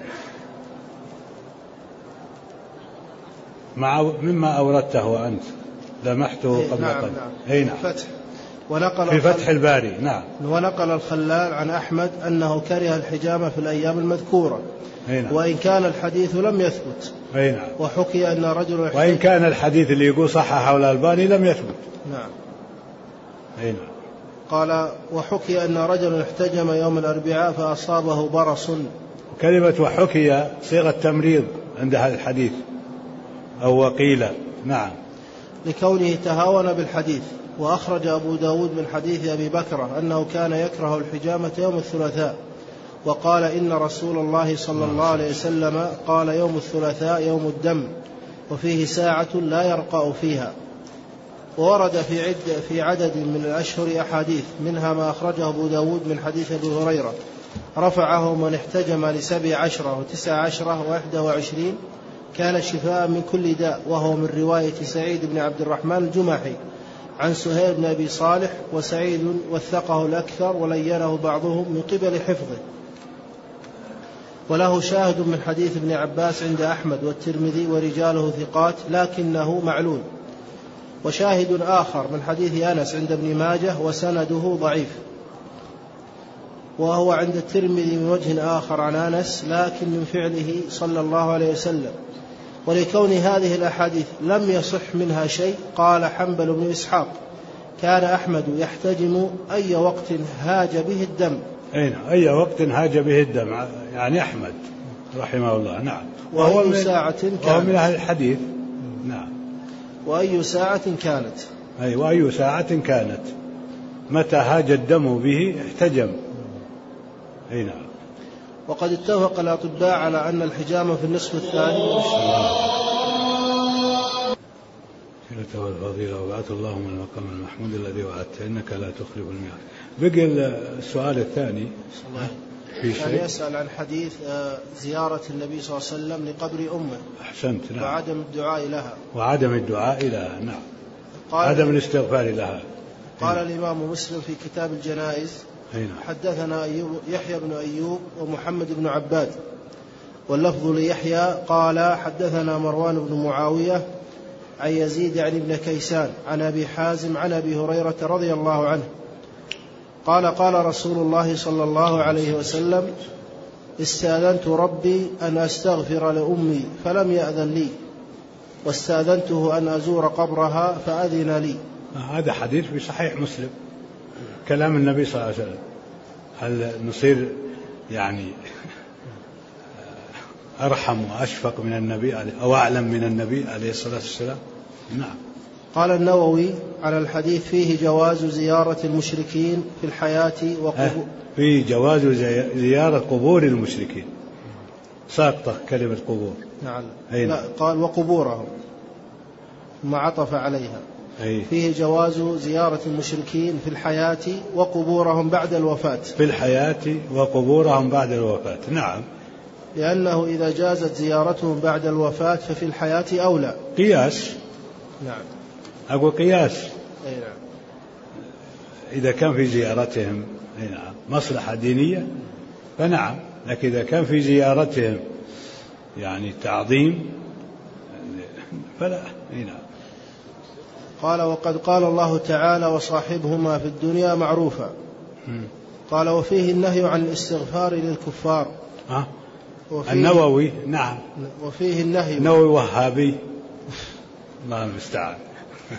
مما أوردته أنت لمحته قبل قليل.
أي نعم.
في فتح الباري. نعم.
ونقل الخلال عن أحمد أنه كره الحجامة في الأيام المذكورة.
نعم.
وإن كان الحديث لم يثبت.
نعم.
وحكي أن رجل
وإن كان الحديث اللي يقول صح حول الألباني لم يثبت.
نعم.
نعم.
قال وحكي أن رجل احتجم يوم الأربعاء فأصابه برص.
كلمة وحكي صيغة تمريض عند هذا الحديث أو وقيل. نعم.
لكونه تهاون بالحديث. وأخرج أبو داود من حديث أبي بكر أنه كان يكره الحجامة يوم الثلاثاء، وقال إن رسول الله صلى الله عليه وسلم قال يوم الثلاثاء يوم الدم وفيه ساعة لا يرقأ فيها. وورد في عدد من الأشهر أحاديث، منها ما أخرجه أبو داود من حديث أبي هريرة رفعه من احتجم ل17 و19 و21 كان شفاء من كل داء، وهو من رواية سعيد بن عبد الرحمن الجمحي عن سهيل بن أبي صالح. وسعيد وثقه الأكثر ولينه بعضهم من قبل حفظه. وله شاهد من حديث ابن عباس عند أحمد والترمذي ورجاله ثقات لكنه معلول. وشاهد آخر من حديث أنس عند ابن ماجه وسنده ضعيف، وهو عند الترمذي من وجه آخر عن أنس لكن من فعله صلى الله عليه وسلم. ولكون هذه الأحاديث لم يصح منها شيء قال حنبل بن إسحاق كان أحمد يحتجم أي وقت هاج به الدم.
أي وقت هاج به الدم، يعني أحمد رحمه الله. نعم.
وأي ساعة كانت.
وهو من أهل الحديث. نعم.
وأي ساعة كانت.
وأي ساعة كانت، متى هاج الدم به احتجم. نعم.
وقد اتفق الأطباء على أن الحجامة في النصف الثاني
والفضيلة وبعث اللهم المقام المحمود الذي وعدت إنك لا تخلف الميعاد. بقي السؤال الثاني
كان يسأل عن حديث زيارة النبي صلى الله عليه وسلم لقبر أمه.
أحسنت. نعم.
وعدم الدعاء لها.
نعم. عدم الاستغفار لها.
قال الإمام مسلم في كتاب الجنائز حدثنا يحيى بن أيوب ومحمد بن عباد، واللفظ ليحيى قال حدثنا مروان بن معاوية عن يزيد عن ابن كيسان عن أبي حازم عن أبي هريرة رضي الله عنه قال قال رسول الله صلى الله عليه وسلم استأذنت ربي أن أستغفر لأمي فلم يأذن لي، واستأذنته أن أزور قبرها فأذن لي.
هذا حديث في صحيح مسلم، كلام النبي صلى الله عليه وسلم. هل نصير يعني أرحم وأشفق من النبي أو أعلم من النبي عليه الصلاة والسلام؟ نعم.
قال النووي على الحديث فيه جواز زيارة المشركين في الحياة وقبور.
فيه جواز زيارة قبور المشركين، ساقطة كلمة قبور.
نعم. لا، قال وقبورهم ما عطف عليها. فيه جواز زيارة المشركين في الحياة وقبورهم بعد الوفاة.
في الحياة وقبورهم بعد الوفاة. نعم.
لأنه إذا جازت زيارتهم بعد الوفاة ففي الحياة أولى.
قياس.
نعم.
أقول قياس.
نعم.
إذا كان في زيارتهم نعم مصلحة دينية فنعم، لكن إذا كان في زيارتهم يعني تعظيم فلا. نعم.
قال وقد قال الله تعالى وصاحبهما في الدنيا معروفا. قال وفيه النهي عن الاستغفار للكفار.
النووي. نعم.
وفيه النهي.
النووي وهابي الله المستعان.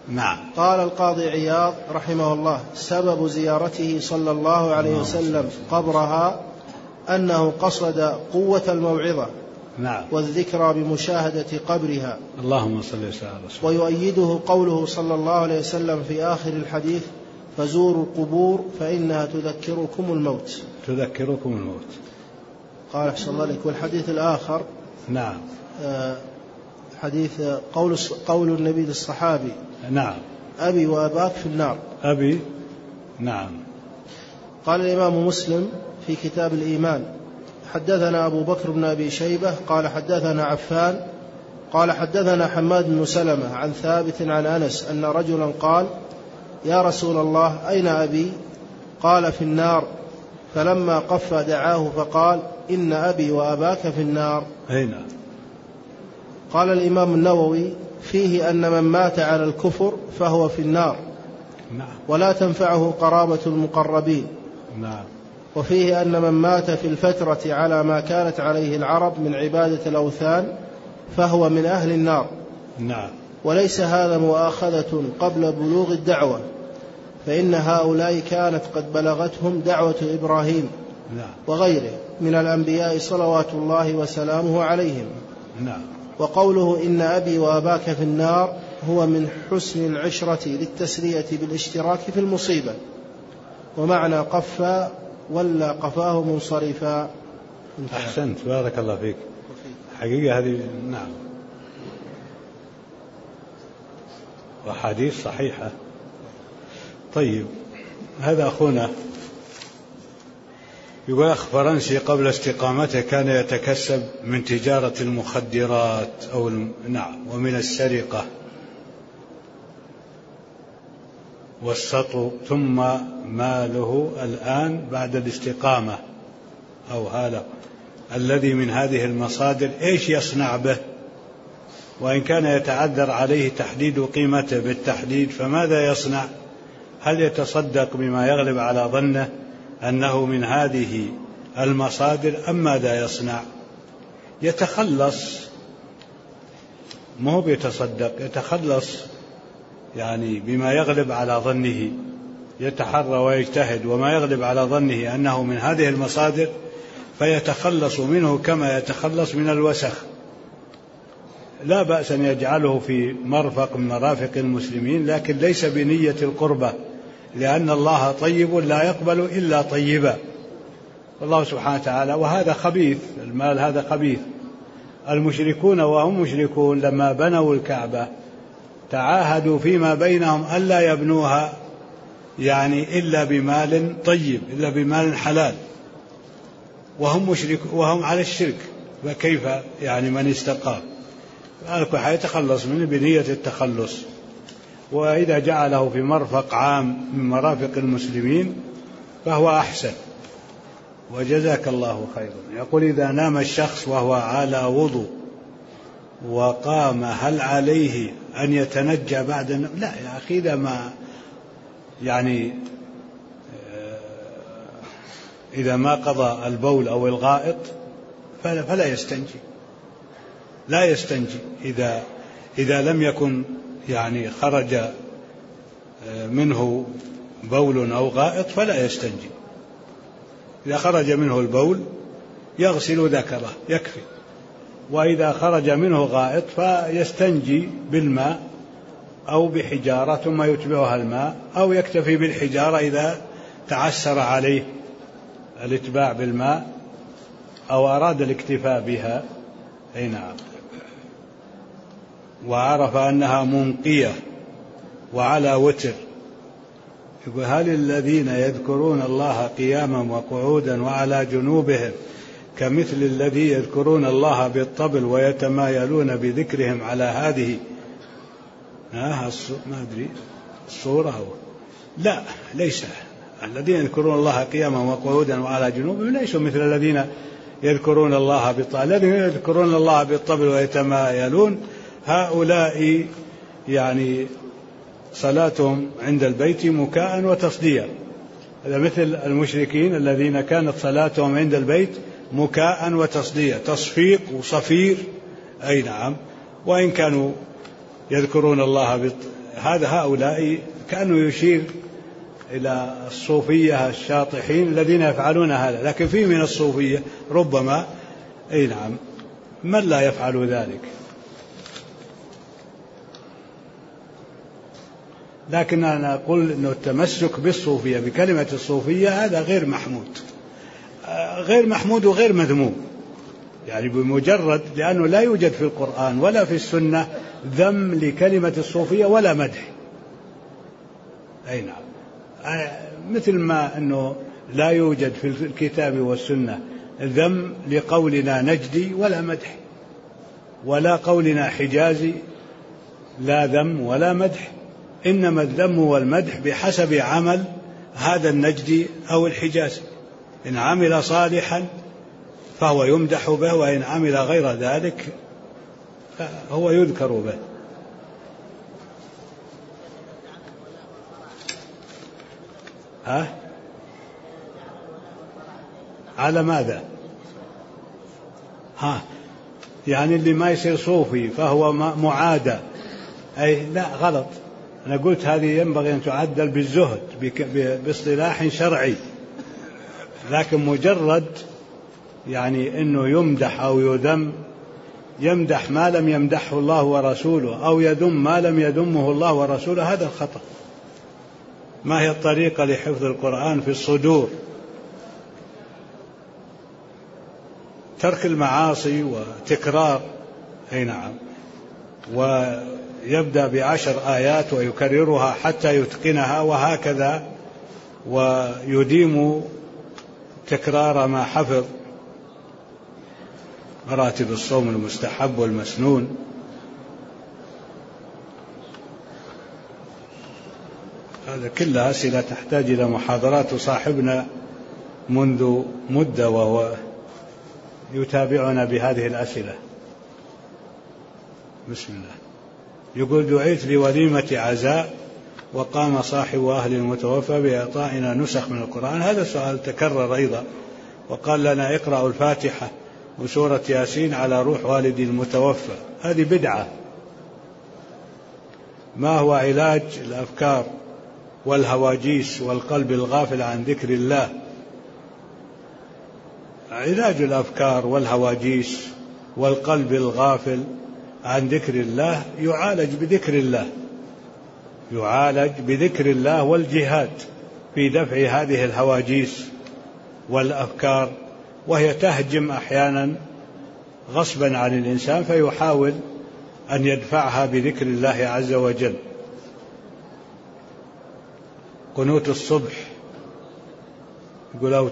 نعم.
قال القاضي عياض رحمه الله: سبب زيارته صلى الله عليه وسلم قبرها أنه قصد قوة الموعظة
نعم.
والذكرى بمشاهدة قبرها.
اللهم صل وسلم على رسول الله.
ويؤيده قوله صلى الله عليه وسلم في آخر الحديث: فزوروا القبور فإنها تذكركم الموت.
تذكركم الموت.
قال أحسن الله عليك. والحديث الآخر
نعم
حديث قول النبي للصحابي:
نعم
أبي وأباك في النار.
أبي. نعم.
قال الإمام مسلم في كتاب الإيمان: حدثنا أبو بكر بن أبي شيبة قال حدثنا عفان قال حدثنا حماد بن سلمة عن ثابت عن أنس أن رجلا قال: يا رسول الله أين أبي؟ قال: في النار. فلما قف دعاه فقال: إن أبي وأباك في النار.
هنا.
قال الإمام النووي: فيه أن من مات على الكفر فهو في النار، ولا تنفعه قرابة المقربين.
نعم.
وفيه أن من مات في الفترة على ما كانت عليه العرب من عبادة الأوثان فهو من أهل النار.
نعم.
وليس هذا مؤاخذة قبل بلوغ الدعوة، فإن هؤلاء كانت قد بلغتهم دعوة إبراهيم وغيره من الأنبياء صلوات الله وسلامه عليهم. وقوله إن أبي وأباك في النار هو من حسن العشرة للتسلية بالاشتراك في المصيبة، ومعنى قفا ولا قفاه منصرفا.
أحسنت، بارك الله فيك. حقيقة هذه نعم وحديث صحيحة. طيب، هذا أخونا يقول: أخ فرنسي قبل استقامته كان يتكسب من تجارة المخدرات نعم ومن السرقة والسطو، ثم ماله الآن بعد الاستقامة أو هذا الذي من هذه المصادر إيش يصنع به؟ وإن كان يتعذر عليه تحديد قيمته بالتحديد فماذا يصنع؟ هل يتصدق بما يغلب على ظنه أنه من هذه المصادر أم ماذا يصنع؟ يتخلص، ما هو بيتصدق، يتخلص يعني بما يغلب على ظنه، يتحرى ويجتهد وما يغلب على ظنه أنه من هذه المصادر فيتخلص منه كما يتخلص من الوسخ. لا بأس أن يجعله في مرفق من مرافق المسلمين، لكن ليس بنية القربة، لأن الله طيب لا يقبل إلا طيبا. الله سبحانه وتعالى، وهذا خبيث، المال هذا خبيث. المشركون وهم مشركون لما بنوا الكعبة تعاهدوا فيما بينهم ألا يبنوها يعني إلا بمال طيب، إلا بمال حلال، وهم على الشرك، فكيف يعني من استقام؟ حيتخلص منه بنية التخلص. وإذا جعله في مرفق عام من مرافق المسلمين فهو أحسن. وجزاك الله خيرا. يقول: إذا نام الشخص وهو على وضوء وقام هل عليه أن يتنجى بعد النوم؟ لا يا أخي، إذا ما يعني إذا ما قضى البول أو الغائط فلا يستنجي، لا يستنجي. إذا لم يكن يعني خرج منه بول أو غائط فلا يستنجي. إذا خرج منه البول يغسل ذكره يكفي، وإذا خرج منه غائط فيستنجي بالماء أو بحجارة ثم يتبعها الماء، أو يكتفي بالحجارة إذا تعسر عليه الاتباع بالماء أو أراد الاكتفاء بها. أي نعم. وعرف أنها منقية وعلى وتر. يقول: هل الذين يذكرون الله قياما وقعودا وعلى جنوبهم كمثل الذي يذكرون الله بالطبل ويتمايلون بذكرهم على هذه ما أدري الصورة هو؟ لا، ليس. الذين يذكرون الله قياما وقعودا وعلى جنوبهم ليسوا مثل الذين يذكرون الله بالطبل. الذين يذكرون الله بالطبل ويتمايلون هؤلاء يعني صلاتهم عند البيت مكاء وتصديا. هذا مثل المشركين الذين كانت صلاتهم عند البيت مكاء وتصديا، تصفيق وصفير. أي نعم. وإن كانوا يذكرون الله هؤلاء كأنه يشير إلى الصوفية الشاطحين الذين يفعلون هذا، لكن في من الصوفية ربما نعم من لا يفعل ذلك، لكن أنا أقول أنه التمسك بالصوفية بكلمة الصوفية هذا غير محمود، غير محمود وغير مذموم، يعني بمجرد لأنه لا يوجد في القرآن ولا في السنة ذم لكلمة الصوفية ولا مدح. أي نعم، مثل ما أنه لا يوجد في الكتاب والسنة ذم لقولنا نجدي ولا مدح، ولا قولنا حجازي لا ذم ولا مدح، إنما الذم والمدح بحسب عمل هذا النجدي أو الحجازي، إن عمل صالحا فهو يمدح به، وإن عمل غير ذلك فهو يذكر به. على ماذا؟ يعني اللي ما يصير صوفي فهو معادى، أي لا غلط، أنا قلت هذه ينبغي أن تعدل بالزهد باصطلاح شرعي، لكن مجرد يعني أنه يمدح أو يذم، يمدح ما لم يمدحه الله ورسوله أو يذم ما لم يذمه الله ورسوله، هذا الخطأ. ما هي الطريقة لحفظ القرآن في الصدور؟ ترك المعاصي وتكرار. أي نعم، ويبدأ ب10 آيات ويكررها حتى يتقنها، وهكذا، ويديم تكرار ما حفظ، مراتب الصوم المستحب والمسنون. هذا كلها أسئلة تحتاج إلى محاضرات، وصاحبنا منذ مدة وهو يتابعنا بهذه الأسئلة. بسم الله. يقول: دعيت لوليمة عزاء وقام صاحب أهل المتوفى بإعطائنا نسخ من القرآن. هذا السؤال تكرر أيضا، وقال لنا: اقرأوا الفاتحة وسورة ياسين على روح والدي المتوفى. هذه بدعة. ما هو علاج الأفكار والهواجيس والقلب الغافل عن ذكر الله؟ علاج الأفكار والهواجيس والقلب الغافل عن ذكر الله يعالج بذكر الله، يعالج بذكر الله والجهاد في دفع هذه الهواجيس والأفكار، وهي تهجم أحيانا غصبا عن الإنسان، فيحاول أن يدفعها بذكر الله عز وجل. قنوت الصبح يقول: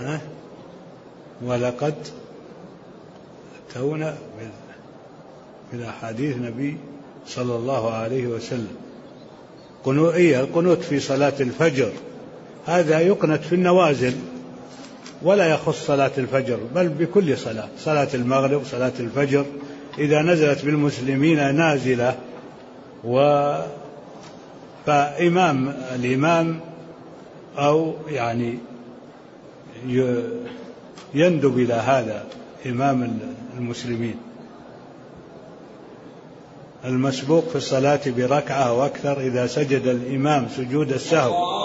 ولقد أتونا من أحاديث النبي صلى الله عليه وسلم. القنوت في صلاة الفجر هذا يقنت في النوازل ولا يخص صلاة الفجر، بل بكل صلاة، صلاة المغرب، صلاة الفجر، إذا نزلت بالمسلمين نازلة الإمام أو يعني يندب إلى هذا إمام المسلمين. المسبوق في الصلاة بركعة أو أكثر إذا سجد الإمام سجود السهو